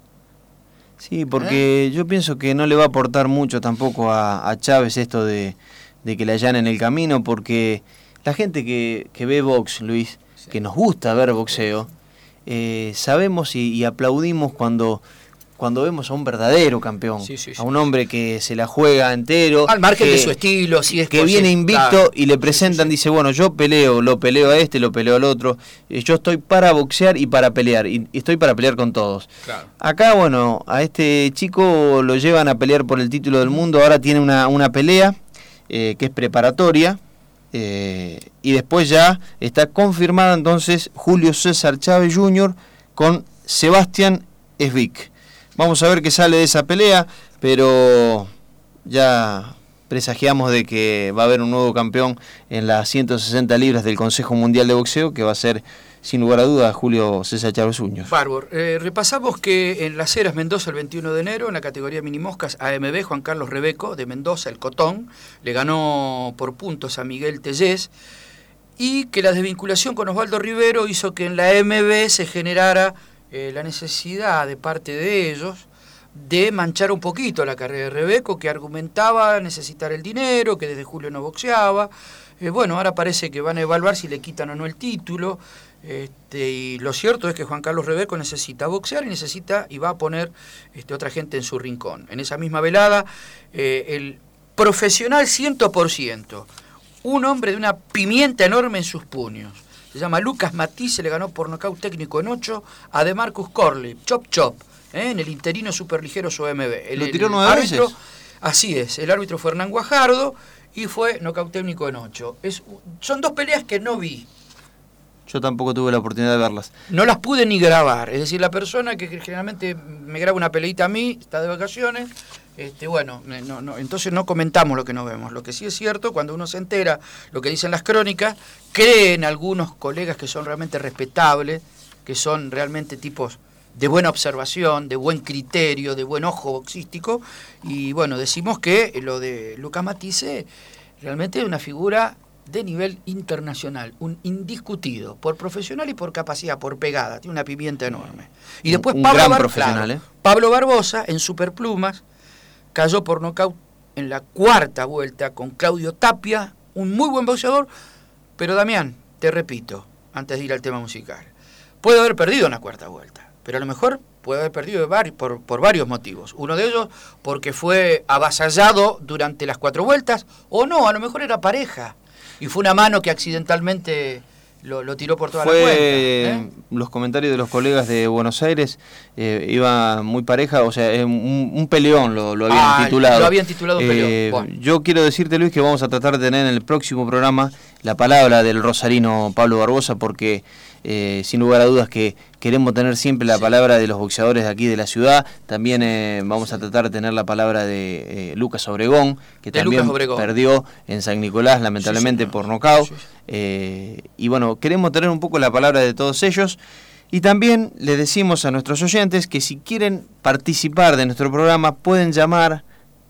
Sí, porque ¿Eh? yo pienso que no le va a aportar mucho tampoco a, a Chávez esto de, de que le allanen el camino, porque la gente que, que ve box, Luis, Sí. que nos gusta ver boxeo, eh, sabemos y, y aplaudimos cuando, cuando vemos a un verdadero campeón, Sí, sí, sí. a un hombre que se la juega entero, Al margen que, de su estilo, si es que por- viene sí, invicto claro. y le presentan, Sí, sí, sí. dice, bueno, yo peleo, lo peleo a este, lo peleo al otro, eh, yo estoy para boxear y para pelear, y, y estoy para pelear con todos. Claro. Acá, bueno, a este chico lo llevan a pelear por el título del mundo, ahora tiene una, una pelea eh, que es preparatoria, eh, y después ya está confirmada entonces Julio César Chávez junior con Sebastián Svik. Vamos a ver qué sale de esa pelea, pero ya presagiamos de que va a haber un nuevo campeón en las ciento sesenta libras del Consejo Mundial de Boxeo, que va a ser, sin lugar a dudas, Julio César Chávez junior Bárbaro. Eh, repasamos que en Las Heras, Mendoza, el veintiuno de enero, en la categoría minimoscas A M B, Juan Carlos Rebeco, de Mendoza, el Cotón, le ganó por puntos a Miguel Tellez, y que la desvinculación con Osvaldo Rivero hizo que en la A M B se generara eh, la necesidad de parte de ellos de manchar un poquito la carrera de Rebeco, que argumentaba necesitar el dinero, que desde julio no boxeaba. Eh, bueno, ahora parece que van a evaluar si le quitan o no el título. Este, y lo cierto es que Juan Carlos Rebeco necesita boxear y necesita y va a poner este, otra gente en su rincón. En esa misma velada, eh, el profesional cien por ciento, un hombre de una pimienta enorme en sus puños, se llama Lucas Matisse, se le ganó por nocaut técnico en ocho a De Marcus Corley, chop chop, ¿eh? en el interino superligero su A M B. El, ¿Lo tiró el nueve árbitro, veces? Así es, el árbitro fue Hernán Guajardo y fue nocaut técnico en ocho. Es, son dos peleas que no vi. Yo tampoco tuve la oportunidad de verlas. No las pude ni grabar, es decir, la persona que generalmente me graba una peleita a mí, está de vacaciones, este, bueno, no, no, entonces no comentamos lo que no vemos. Lo que sí es cierto, cuando uno se entera lo que dicen las crónicas, creen algunos colegas que son realmente respetables, que son realmente tipos de buena observación, de buen criterio, de buen ojo boxístico, y bueno, decimos que lo de Lucas Matisse realmente es una figura de nivel internacional, un indiscutido, por profesional y por capacidad, por pegada, tiene una pimienta enorme. Y después un Pablo, gran Bar profesional, claro, ¿eh? Pablo Barbosa, en Superplumas, cayó por nocaut en la cuarta vuelta con Claudio Tapia, un muy buen boxeador, pero Damián, te repito, antes de ir al tema musical, puede haber perdido en la cuarta vuelta, pero a lo mejor puede haber perdido de vari por, por varios motivos. Uno de ellos porque fue avasallado durante las cuatro vueltas, o no, a lo mejor era pareja, y fue una mano que accidentalmente lo, lo tiró por toda fue, la cuenta. ¿eh? Los comentarios de los colegas de Buenos Aires, eh, iba muy pareja, o sea, un, un peleón lo, lo habían ah, titulado. Lo habían titulado un peleón. Eh, bueno. Yo quiero decirte, Luis, que vamos a tratar de tener en el próximo programa la palabra del rosarino Pablo Barbosa, porque eh, sin lugar a dudas que queremos tener siempre la sí. palabra de los boxeadores de aquí de la ciudad. También eh, vamos a tratar de tener la palabra de eh, Lucas Obregón, que de también Obregón. perdió en San Nicolás, lamentablemente, sí, por nocaut. Sí, sí. Eh, y bueno, queremos tener un poco la palabra de todos ellos. Y también le decimos a nuestros oyentes que si quieren participar de nuestro programa, pueden llamar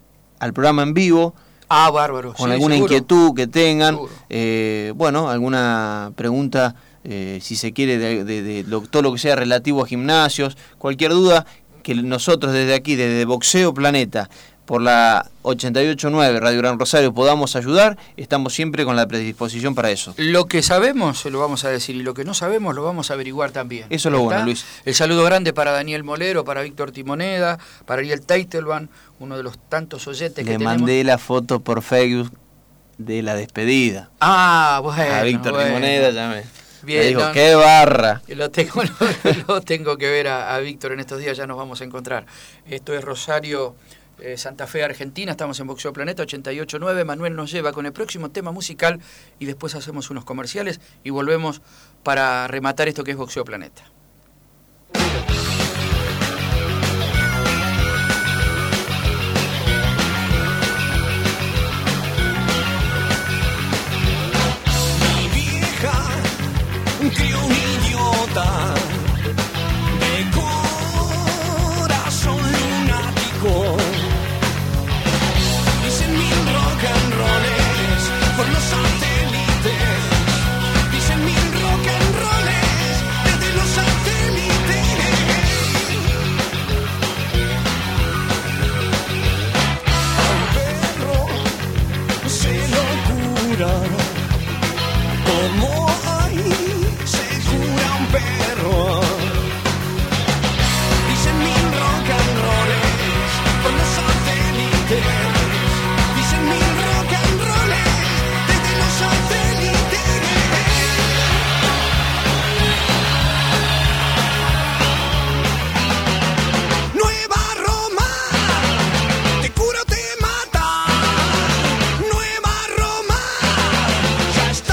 al programa en vivo. Ah, bárbaro. Con sí, alguna seguro. inquietud que tengan, eh, bueno, alguna pregunta, eh, si se quiere, de, de, de lo, todo lo que sea relativo a gimnasios, cualquier duda, que nosotros desde aquí, desde Boxeo Planeta, por la ochenta y ocho punto nueve Radio Gran Rosario, podamos ayudar, estamos siempre con la predisposición para eso. Lo que sabemos lo vamos a decir, y lo que no sabemos lo vamos a averiguar también. Eso es lo bueno, Luis. El saludo grande para Daniel Molero, para Víctor Timoneda, para Ariel Teitelman, uno de los tantos oyentes Le que tenemos. Le mandé la foto por Facebook de la despedida. Ah, bueno. A Víctor bueno. Timoneda ya me, Bien, me dijo, no, ¡qué barra! Lo tengo, lo, lo tengo que ver a, a Víctor en estos días, ya nos vamos a encontrar. Esto es Rosario, eh, Santa Fe, Argentina, estamos en Boxeo Planeta ochenta y ocho punto nueve. Manuel nos lleva con el próximo tema musical y después hacemos unos comerciales y volvemos para rematar esto que es Boxeo Planeta. Crió un idiota de corazón lunático. Dicen mil rock and rolls por los satélites. Dicen mil rock and rolls desde los satélites. A un perro se lo cura como perro. Dicen mil rock and rolls por los satélites. Dicen mil rock and rolls desde los satélites. Nueva Roma, te cura o te mata. Nueva Roma, ya está.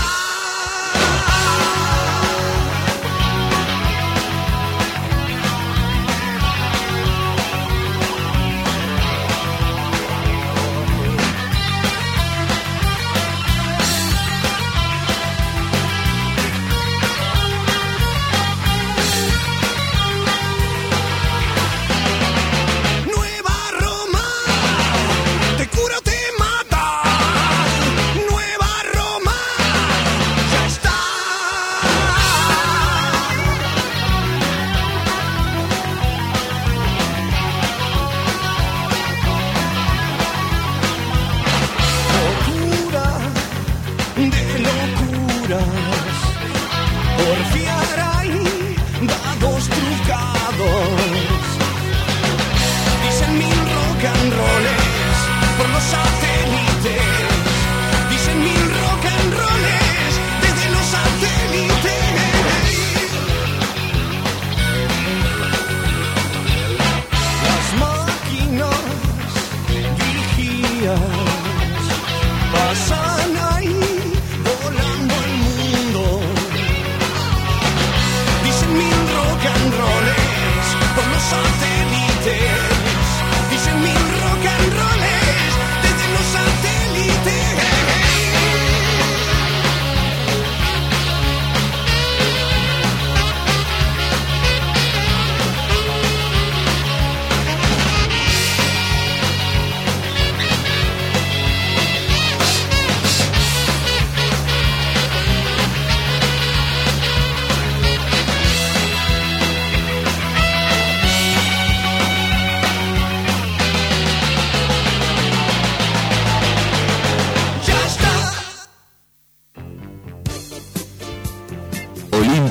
Pasan ahí volando el mundo.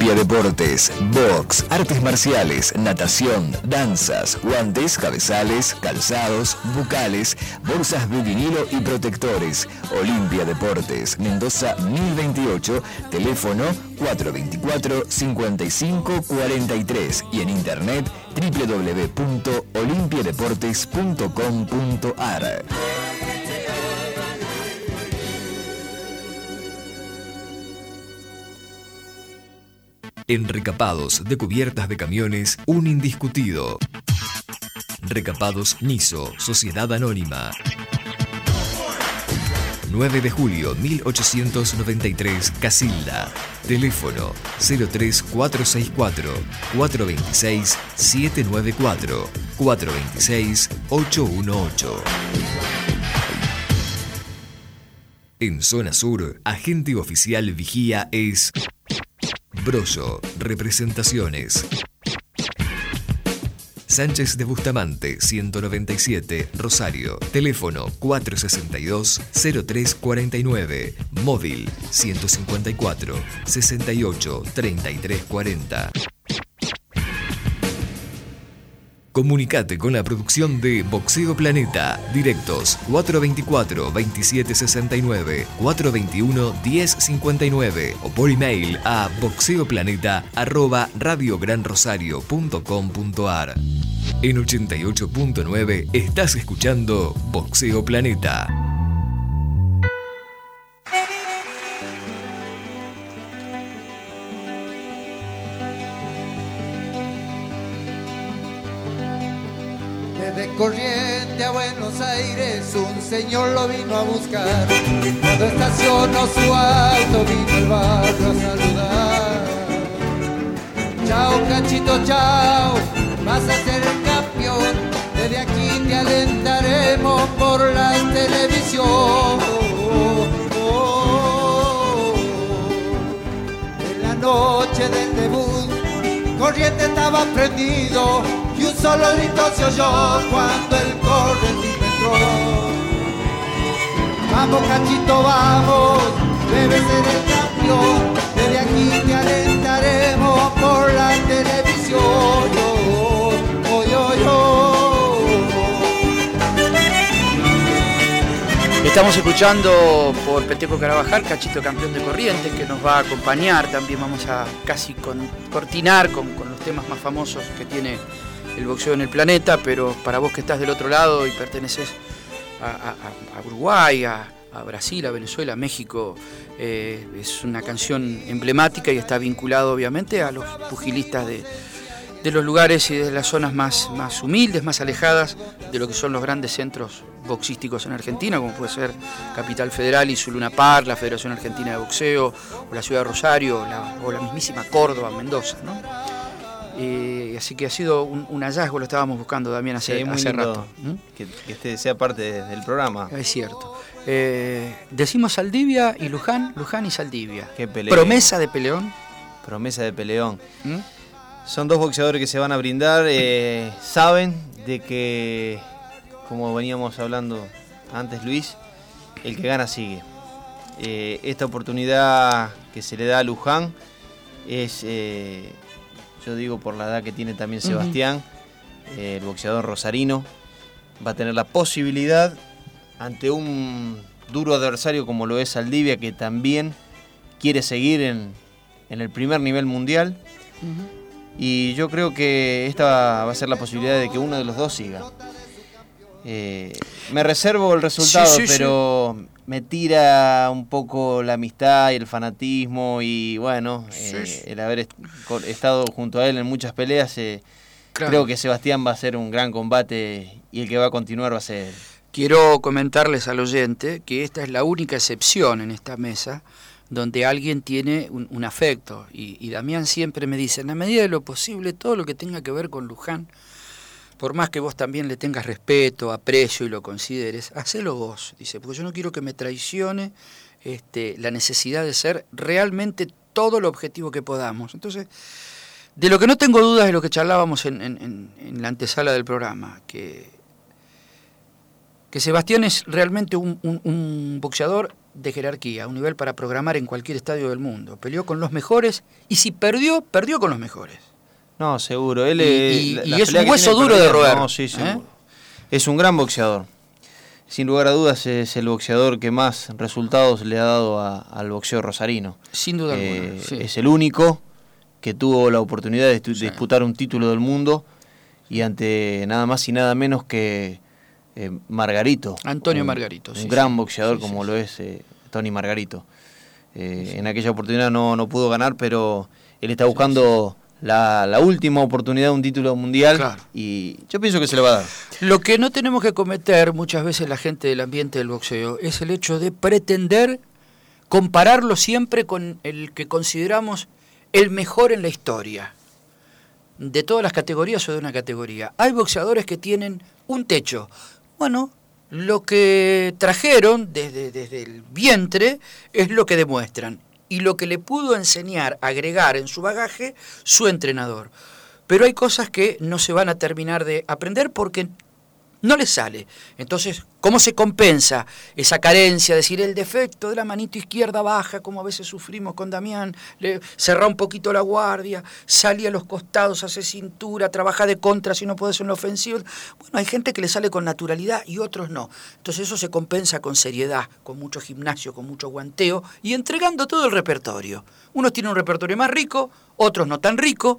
Olimpia Deportes, box, artes marciales, natación, danzas, guantes, cabezales, calzados, bucales, bolsas de vinilo y protectores. Olimpia Deportes, Mendoza mil veintiocho, teléfono cuatro veinticuatro, cincuenta y cinco cuarenta y tres y en internet doble u doble u doble u punto olimpia deportes punto com punto a r. En recapados de cubiertas de camiones, un indiscutido. Recapados Niso, Sociedad Anónima. nueve de julio mil ochocientos noventa y tres, Casilda. Teléfono cero tres cuatro seis cuatro, cuatro dos seis, siete nueve cuatro, cuatro dos seis, ocho uno ocho. En Zona Sur, agente oficial vigía es Brollo, Representaciones. Sánchez de Bustamante, ciento noventa y siete, Rosario. Teléfono cuatro sesenta y dos, cero tres cuarenta y nueve. Móvil ciento cincuenta y cuatro, sesenta y ocho, treinta y tres cuarenta. Comunicate con la producción de Boxeo Planeta. Directos cuatro veinticuatro, veintisiete sesenta y nueve, cuatro veintiuno, diez cincuenta y nueve o por email a boxeoplaneta arroba radiogranrosario punto com punto a r. En ochenta y ocho punto nueve estás escuchando Boxeo Planeta. Desde Corriente a Buenos Aires un señor lo vino a buscar. Cuando estacionó su auto vino al barrio a saludar. Chao Cachito, chao, vas a ser el campeón. Desde aquí te alentaremos por la televisión. Oh, oh, oh. En la noche del debut, Corriente estaba prendido. Y un solo grito se oyó cuando el correntismo entró. Vamos Cachito, vamos, debes ser el campeón. Desde aquí te alentaremos por la televisión. Oh, oh, oh, oh, oh. Estamos escuchando por Peteco Carabajal, Cachito campeón de Corrientes, que nos va a acompañar. También vamos a casi con, cortinar con, con los temas más famosos que tiene el boxeo en el planeta, pero para vos que estás del otro lado y perteneces a, a, a Uruguay, a, a Brasil, a Venezuela, a México, eh, es una canción emblemática y está vinculado obviamente a los pugilistas de, de los lugares y de las zonas más, más humildes, más alejadas de lo que son los grandes centros boxísticos en Argentina, como puede ser Capital Federal y su Luna Par, la Federación Argentina de Boxeo, o la ciudad de Rosario, la, o la mismísima Córdoba, Mendoza, ¿no? Eh, así que ha sido un, un hallazgo, lo estábamos buscando también hace, sí, hace rato. ¿Mm? Que, que este sea parte de, del programa. Es cierto. Eh, decimos Saldivia y Luján, Luján y Saldivia. Qué pelea. Promesa de peleón. Promesa de peleón. ¿Mm? Son dos boxeadores que se van a brindar. Eh, saben de que, como veníamos hablando antes, Luis, el que gana sigue. Eh, esta oportunidad que se le da a Luján es... Eh, yo digo por la edad que tiene también Sebastián, uh-huh. eh, el boxeador rosarino, va a tener la posibilidad ante un duro adversario como lo es Saldivia, que también quiere seguir en, en el primer nivel mundial. Uh-huh. Y yo creo que esta va, va a ser la posibilidad de que uno de los dos siga. Eh, me reservo el resultado, sí, sí, pero sí. me tira un poco la amistad y el fanatismo y bueno, sí, eh, sí. el haber est- estado junto a él en muchas peleas, eh, claro. Creo que Sebastián va a ser un gran combate y el que va a continuar va a ser él. Quiero comentarles al oyente que esta es la única excepción en esta mesa donde alguien tiene un, un afecto y, y Damián siempre me dice, en la medida de lo posible, todo lo que tenga que ver con Luján, por más que vos también le tengas respeto, aprecio y lo consideres, hacelo vos, dice, porque yo no quiero que me traicione este, la necesidad de ser realmente todo lo objetivo que podamos. Entonces, de lo que no tengo dudas es lo que charlábamos en, en, en la antesala del programa, que, que Sebastián es realmente un, un, un boxeador de jerarquía, un nivel para programar en cualquier estadio del mundo. Peleó con los mejores y si perdió, perdió con los mejores. No, seguro. Él Y, es, y- la- y la es pelea un que hueso tiene duro de perdida, roer. no, sí, seguro. ¿eh? Es un gran boxeador. Sin lugar a dudas es el boxeador que más resultados le ha dado a- al boxeo rosarino. Sin duda Eh, alguna. Sí. Es el único que tuvo la oportunidad de, estu- Sí. de disputar un título del mundo y ante nada más y nada menos que eh, Margarito. Antonio un, Margarito, Un sí, gran sí. boxeador Sí, como sí, lo es eh, Tony Margarito. Eh, En aquella oportunidad no, no pudo ganar, pero él está buscando La, la última oportunidad de un título mundial Claro. y yo pienso que se le va a dar. Lo que no tenemos que cometer muchas veces la gente del ambiente del boxeo es el hecho de pretender compararlo siempre con el que consideramos el mejor en la historia, de todas las categorías o de una categoría. Hay boxeadores que tienen un techo. Bueno, lo que trajeron desde, desde el vientre es lo que demuestran y lo que le pudo enseñar, agregar en su bagaje su entrenador. Pero hay cosas que no se van a terminar de aprender porque no les sale. Entonces, ¿cómo se compensa esa carencia? Es decir, el defecto de la manito izquierda baja, como a veces sufrimos con Damián, le cerra un poquito la guardia, sale a los costados, hace cintura, trabaja de contra si no puedes en la ofensiva. Bueno, hay gente que le sale con naturalidad y otros no. Entonces eso se compensa con seriedad, con mucho gimnasio, con mucho guanteo y entregando todo el repertorio. Unos tienen un repertorio más rico, otros no tan rico,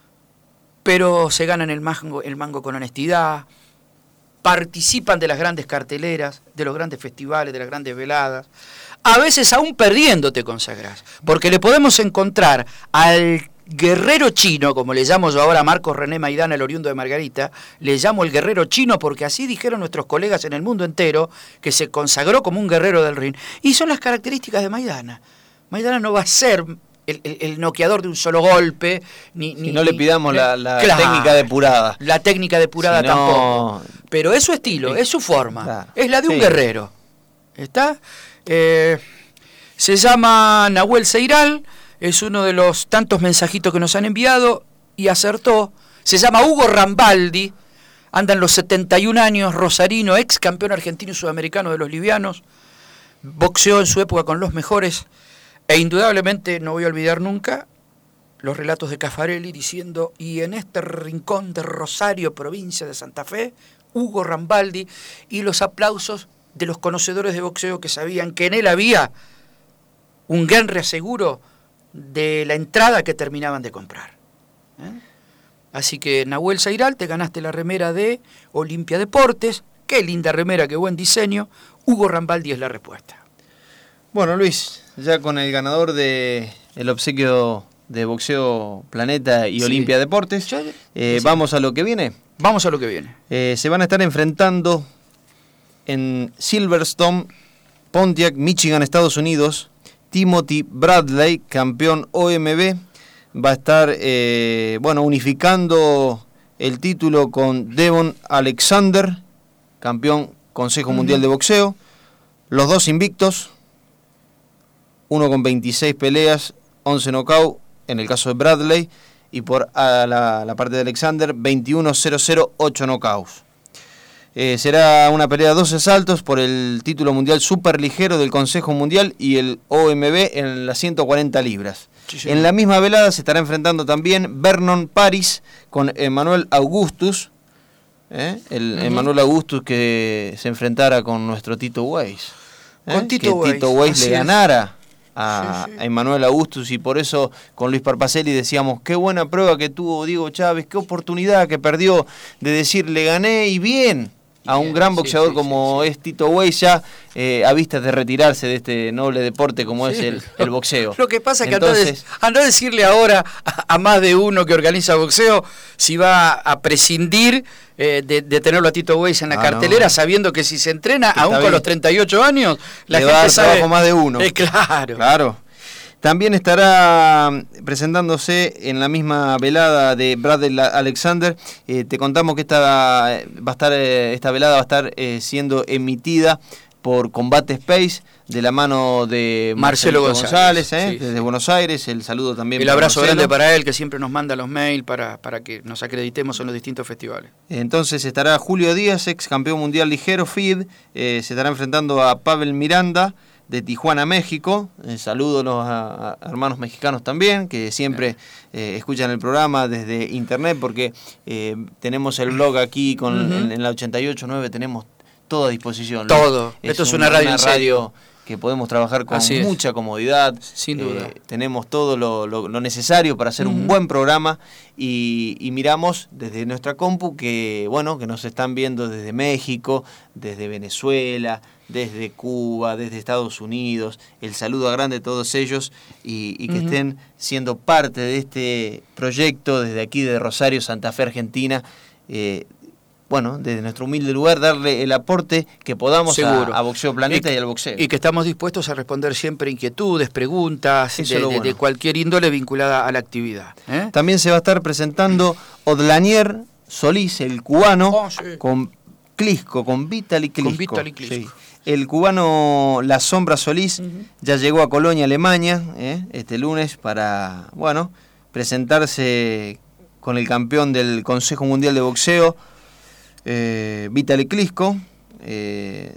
pero se ganan el mango, el mango con honestidad, participan de las grandes carteleras, de los grandes festivales, de las grandes veladas. A veces aún perdiendo te consagrás, porque le podemos encontrar al guerrero chino, como le llamo yo ahora a Marcos René Maidana, el oriundo de Margarita, le llamo el guerrero chino porque así dijeron nuestros colegas en el mundo entero, que se consagró como un guerrero del ring. Y son las características de Maidana. Maidana no va a ser el, el, el noqueador de un solo golpe, ni, Si ni no le ni- pidamos la, la Claro. técnica depurada. La técnica depurada Si no- tampoco. Pero es su estilo, Sí. es su forma. Claro. Es la de un Sí. guerrero. ¿Está? Eh, se llama Nahuel Seiral, es uno de los tantos mensajitos que nos han enviado y acertó. Se llama Hugo Rambaldi, anda en los setenta y un años, rosarino, ex campeón argentino y sudamericano de los livianos. Boxeó en su época con los mejores. E indudablemente no voy a olvidar nunca los relatos de Caffarelli diciendo, y en este rincón de Rosario, provincia de Santa Fe, Hugo Rambaldi, y los aplausos de los conocedores de boxeo que sabían que en él había un gran reaseguro de la entrada que terminaban de comprar. ¿Eh? Así que, Nahuel Seiral, te ganaste la remera de Olimpia Deportes. Qué linda remera, qué buen diseño. Hugo Rambaldi es la respuesta. Bueno, Luis, ya con el ganador de el obsequio de Boxeo Planeta y Sí. Olimpia Deportes, Yo- eh, sí. vamos a lo que viene. Vamos a lo que viene. Eh, se van a estar enfrentando en Silverstone, Pontiac, Michigan, Estados Unidos. Timothy Bradley, campeón O M B, va a estar eh, bueno, unificando el título con Devon Alexander, campeón Consejo Mundial de Boxeo. Los dos invictos, uno con veintiséis peleas, once knockout en el caso de Bradley, y por a la, la parte de Alexander, veintiuno cero cero, ocho knockouts. Eh, será una pelea de doce asaltos por el título mundial superligero del Consejo Mundial y el O M B en las ciento cuarenta libras. Sí, señor. En la misma velada se estará enfrentando también Vernon Paris con Emmanuel Augustus, ¿eh? el Ujú. Emmanuel Augustus que se enfrentara con nuestro Tito Weiss. ¿eh? Con Tito que Weiss, Tito Weiss así le es. ganara a, Sí, sí. a Emmanuel Augustus, y por eso con Luis Parpacelli decíamos qué buena prueba que tuvo Diego Chávez, qué oportunidad que perdió de decir le gané y bien a un Bien, gran sí, boxeador sí, como sí, sí. es Tito Weiss, ya eh, a vistas de retirarse de este noble deporte como es Sí. el, el boxeo. Lo que pasa es que Entonces, anda, de, anda a decirle ahora a, a más de uno que organiza boxeo si va a prescindir eh, de, de tenerlo a Tito Weiss en la Ah, cartelera, no. sabiendo que si se entrena, Está aún con bien. los treinta y ocho años, la Le gente va a dar sabe... trabajo más de uno. Eh, claro. Claro. También estará presentándose en la misma velada de Bradley Alexander. Eh, te contamos que esta va a estar, eh, esta velada va a estar eh, siendo emitida por Combate Space de la mano de Marcelo Marcelito González, ¿eh? sí, desde sí. Buenos Aires. El saludo también. El para abrazo Marcelo. grande para él, que siempre nos manda los mails para, para que nos acreditemos en los distintos festivales. Entonces estará Julio Díaz, ex campeón mundial ligero F I D, eh, se estará enfrentando a Pavel Miranda de Tijuana, México. Eh, saludo a los a, a hermanos mexicanos también, que siempre eh, escuchan el programa desde internet, porque eh, tenemos el blog aquí con, uh-huh. en, en la ochenta y ocho punto nueve, tenemos todo a disposición. Todo. Es Esto es una, una radio una en serio. Que podemos trabajar con Así mucha es. comodidad. Sin duda. Eh, tenemos todo lo, lo, lo necesario para hacer uh-huh. un buen programa y, y miramos desde nuestra compu que, bueno, que nos están viendo desde México, desde Venezuela, desde Cuba, desde Estados Unidos. El saludo a grande a todos ellos y, y que uh-huh. estén siendo parte de este proyecto desde aquí de Rosario, Santa Fe, Argentina. Eh, Bueno, desde nuestro humilde lugar, darle el aporte que podamos a, a Boxeo Planeta y, y al boxeo. Y que estamos dispuestos a responder siempre inquietudes, preguntas, de, de, bueno. de cualquier índole vinculada a la actividad. ¿eh? También se va a estar presentando Odlanier Solís, el cubano, oh, sí. con Klitschko, con Vitaly Klitschko. Con Vitaly Klitschko. Sí. El cubano La Sombra Solís uh-huh. ya llegó a Colonia, Alemania, ¿eh? este lunes para, bueno, presentarse con el campeón del Consejo Mundial de Boxeo, Eh, Vitaly Klitschko. eh,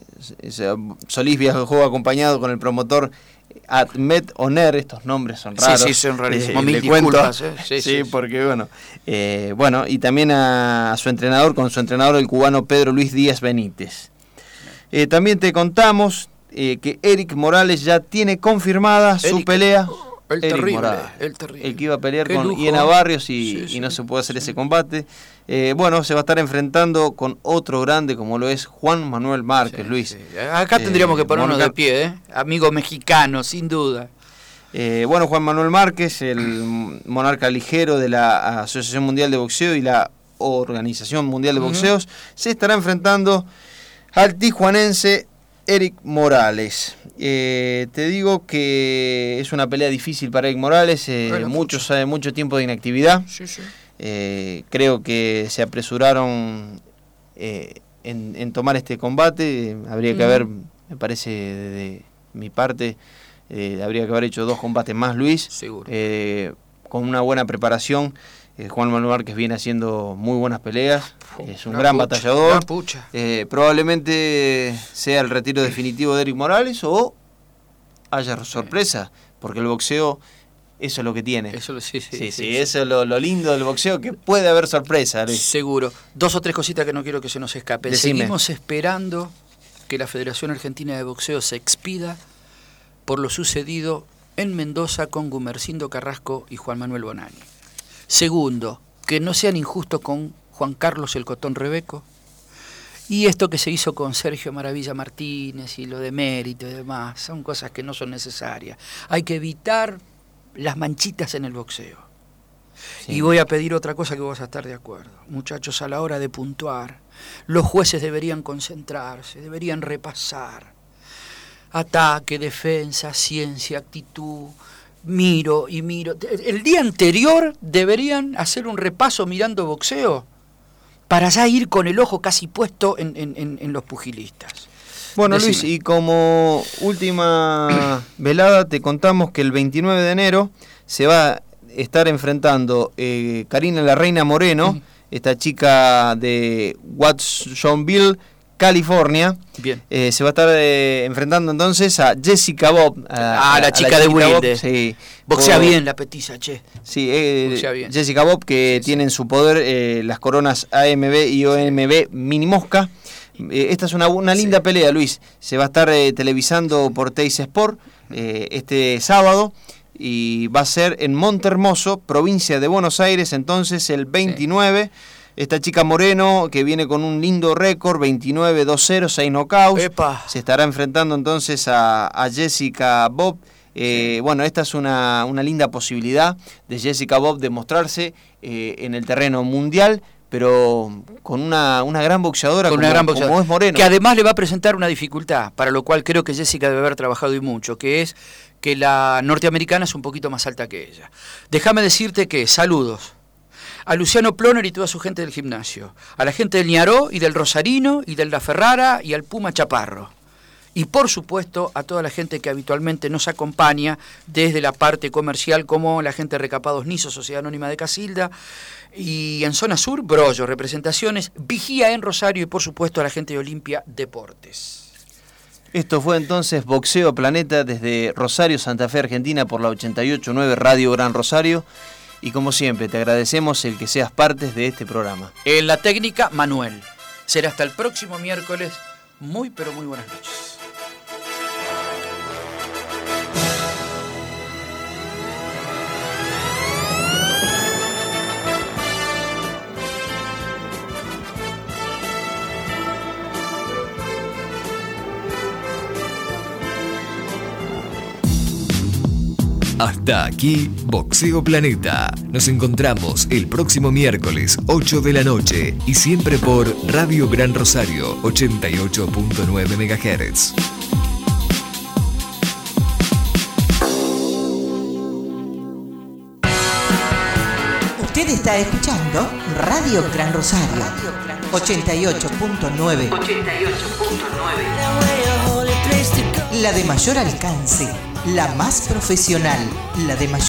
Solís viajó acompañado con el promotor Ahmed Oner. Estos nombres son raros. Sí, sí, son rarísimos. Eh, Mil disculpas. Eh. Sí, sí, sí, porque bueno, eh, bueno, y también a, a su entrenador, con su entrenador el cubano Pedro Luis Díaz Benítez. Eh, también te contamos eh, que Eric Morales ya tiene confirmada Eric. su pelea. El terrible, Morales, el terrible. El que iba a pelear Qué con lujo. Iena Barrios y, Sí, sí, y no se puede hacer sí. ese combate. Eh, bueno, se va a estar enfrentando con otro grande como lo es Juan Manuel Márquez, Sí, Luis. sí. Acá tendríamos eh, que ponernos Monca... de pie, ¿eh? Amigo mexicano, sin duda. Eh, bueno, Juan Manuel Márquez, el monarca ligero de la Asociación Mundial de Boxeo y la Organización Mundial de Boxeos, uh-huh. se estará enfrentando al tijuanense Eric Morales. Eh, te digo que es una pelea difícil para Eric Morales, eh, bueno, mucho, sabe, mucho tiempo de inactividad. Sí, sí. Eh, creo que se apresuraron eh, en, en tomar este combate. Habría que uh-huh. haber, me parece, de, de mi parte, eh, habría que haber hecho dos combates más, Luis. Seguro. Eh, con una buena preparación. Eh, Juan Manuel Márquez viene haciendo muy buenas peleas, es un gran pucha, batallador. Pucha. Eh, probablemente sea el retiro definitivo de Eric Morales o haya sorpresa, porque el boxeo, eso es lo que tiene. Eso, sí, sí, sí, sí, sí, sí, eso es lo, lo lindo del boxeo, que puede haber sorpresa. Luis. Seguro. Dos o tres cositas que no quiero que se nos escapen. Decime. Seguimos esperando que la Federación Argentina de Boxeo se expida por lo sucedido en Mendoza con Gumercindo Carrasco y Juan Manuel Bonani. Segundo, que no sean injustos con Juan Carlos el Cotón Rebeco. Y esto que se hizo con Sergio Maravilla Martínez y lo de mérito y demás, son cosas que no son necesarias. Hay que evitar las manchitas en el boxeo. Sí. Y voy a pedir otra cosa que vos vas a estar de acuerdo. Muchachos, a la hora de puntuar, los jueces deberían concentrarse, deberían repasar. Ataque, defensa, ciencia, actitud... Miro y miro. El día anterior deberían hacer un repaso mirando boxeo para ya ir con el ojo casi puesto en, en, en los pugilistas. Bueno, Decime. Luis, y como última velada te contamos que el veintinueve de enero se va a estar enfrentando eh, Karina la Reina Moreno, mm. esta chica de Watsonville, California. Bien. Eh, se va a estar eh, enfrentando entonces a Jessica Bob. A, a, la a chica la de Jessica Wilde. Bob, sí. Boxea Por, bien la petiza, che. Sí, eh, Boxea bien. Jessica Bob, que sí, tiene sí. en su poder eh, las coronas A M B y O M B mini mosca. Eh, esta es una, una linda sí. pelea, Luis. Se va a estar eh, televisando por Teis Sport eh, este sábado. Y va a ser en Montehermoso, provincia de Buenos Aires, entonces el veintinueve. Sí. Esta chica Moreno, que viene con un lindo récord, veintinueve dos cero, seis knockouts. Epa. Se estará enfrentando entonces a, a Jessica Bob. Eh, sí. Bueno, esta es una, una linda posibilidad de Jessica Bob de mostrarse eh, en el terreno mundial, pero con una, una gran boxeadora, con como, una gran boxeadora como es Moreno. Que además le va a presentar una dificultad, para lo cual creo que Jessica debe haber trabajado y mucho, que es que la norteamericana es un poquito más alta que ella. Déjame decirte que, saludos a Luciano Ploner y toda su gente del gimnasio, a la gente del Ñaró y del Rosarino y del La Ferrara y al Puma Chaparro. Y por supuesto a toda la gente que habitualmente nos acompaña desde la parte comercial, como la gente de Recapados Niso, Sociedad Anónima de Casilda, y en Zona Sur, Brollo, representaciones, Vigía en Rosario y por supuesto a la gente de Olimpia Deportes. Esto fue entonces Boxeo Planeta desde Rosario, Santa Fe, Argentina, por la ochenta y ocho punto nueve Radio Gran Rosario. Y como siempre, te agradecemos el que seas parte de este programa. En la técnica, Manuel. Será hasta el próximo miércoles. Muy, pero muy buenas noches. Hasta aquí Boxeo Planeta. Nos encontramos el próximo miércoles ocho de la noche y siempre por Radio Gran Rosario ochenta y ocho punto nueve megahertz. Usted está escuchando Radio Gran Rosario ochenta y ocho punto nueve. La de mayor alcance, la más profesional, la de mayor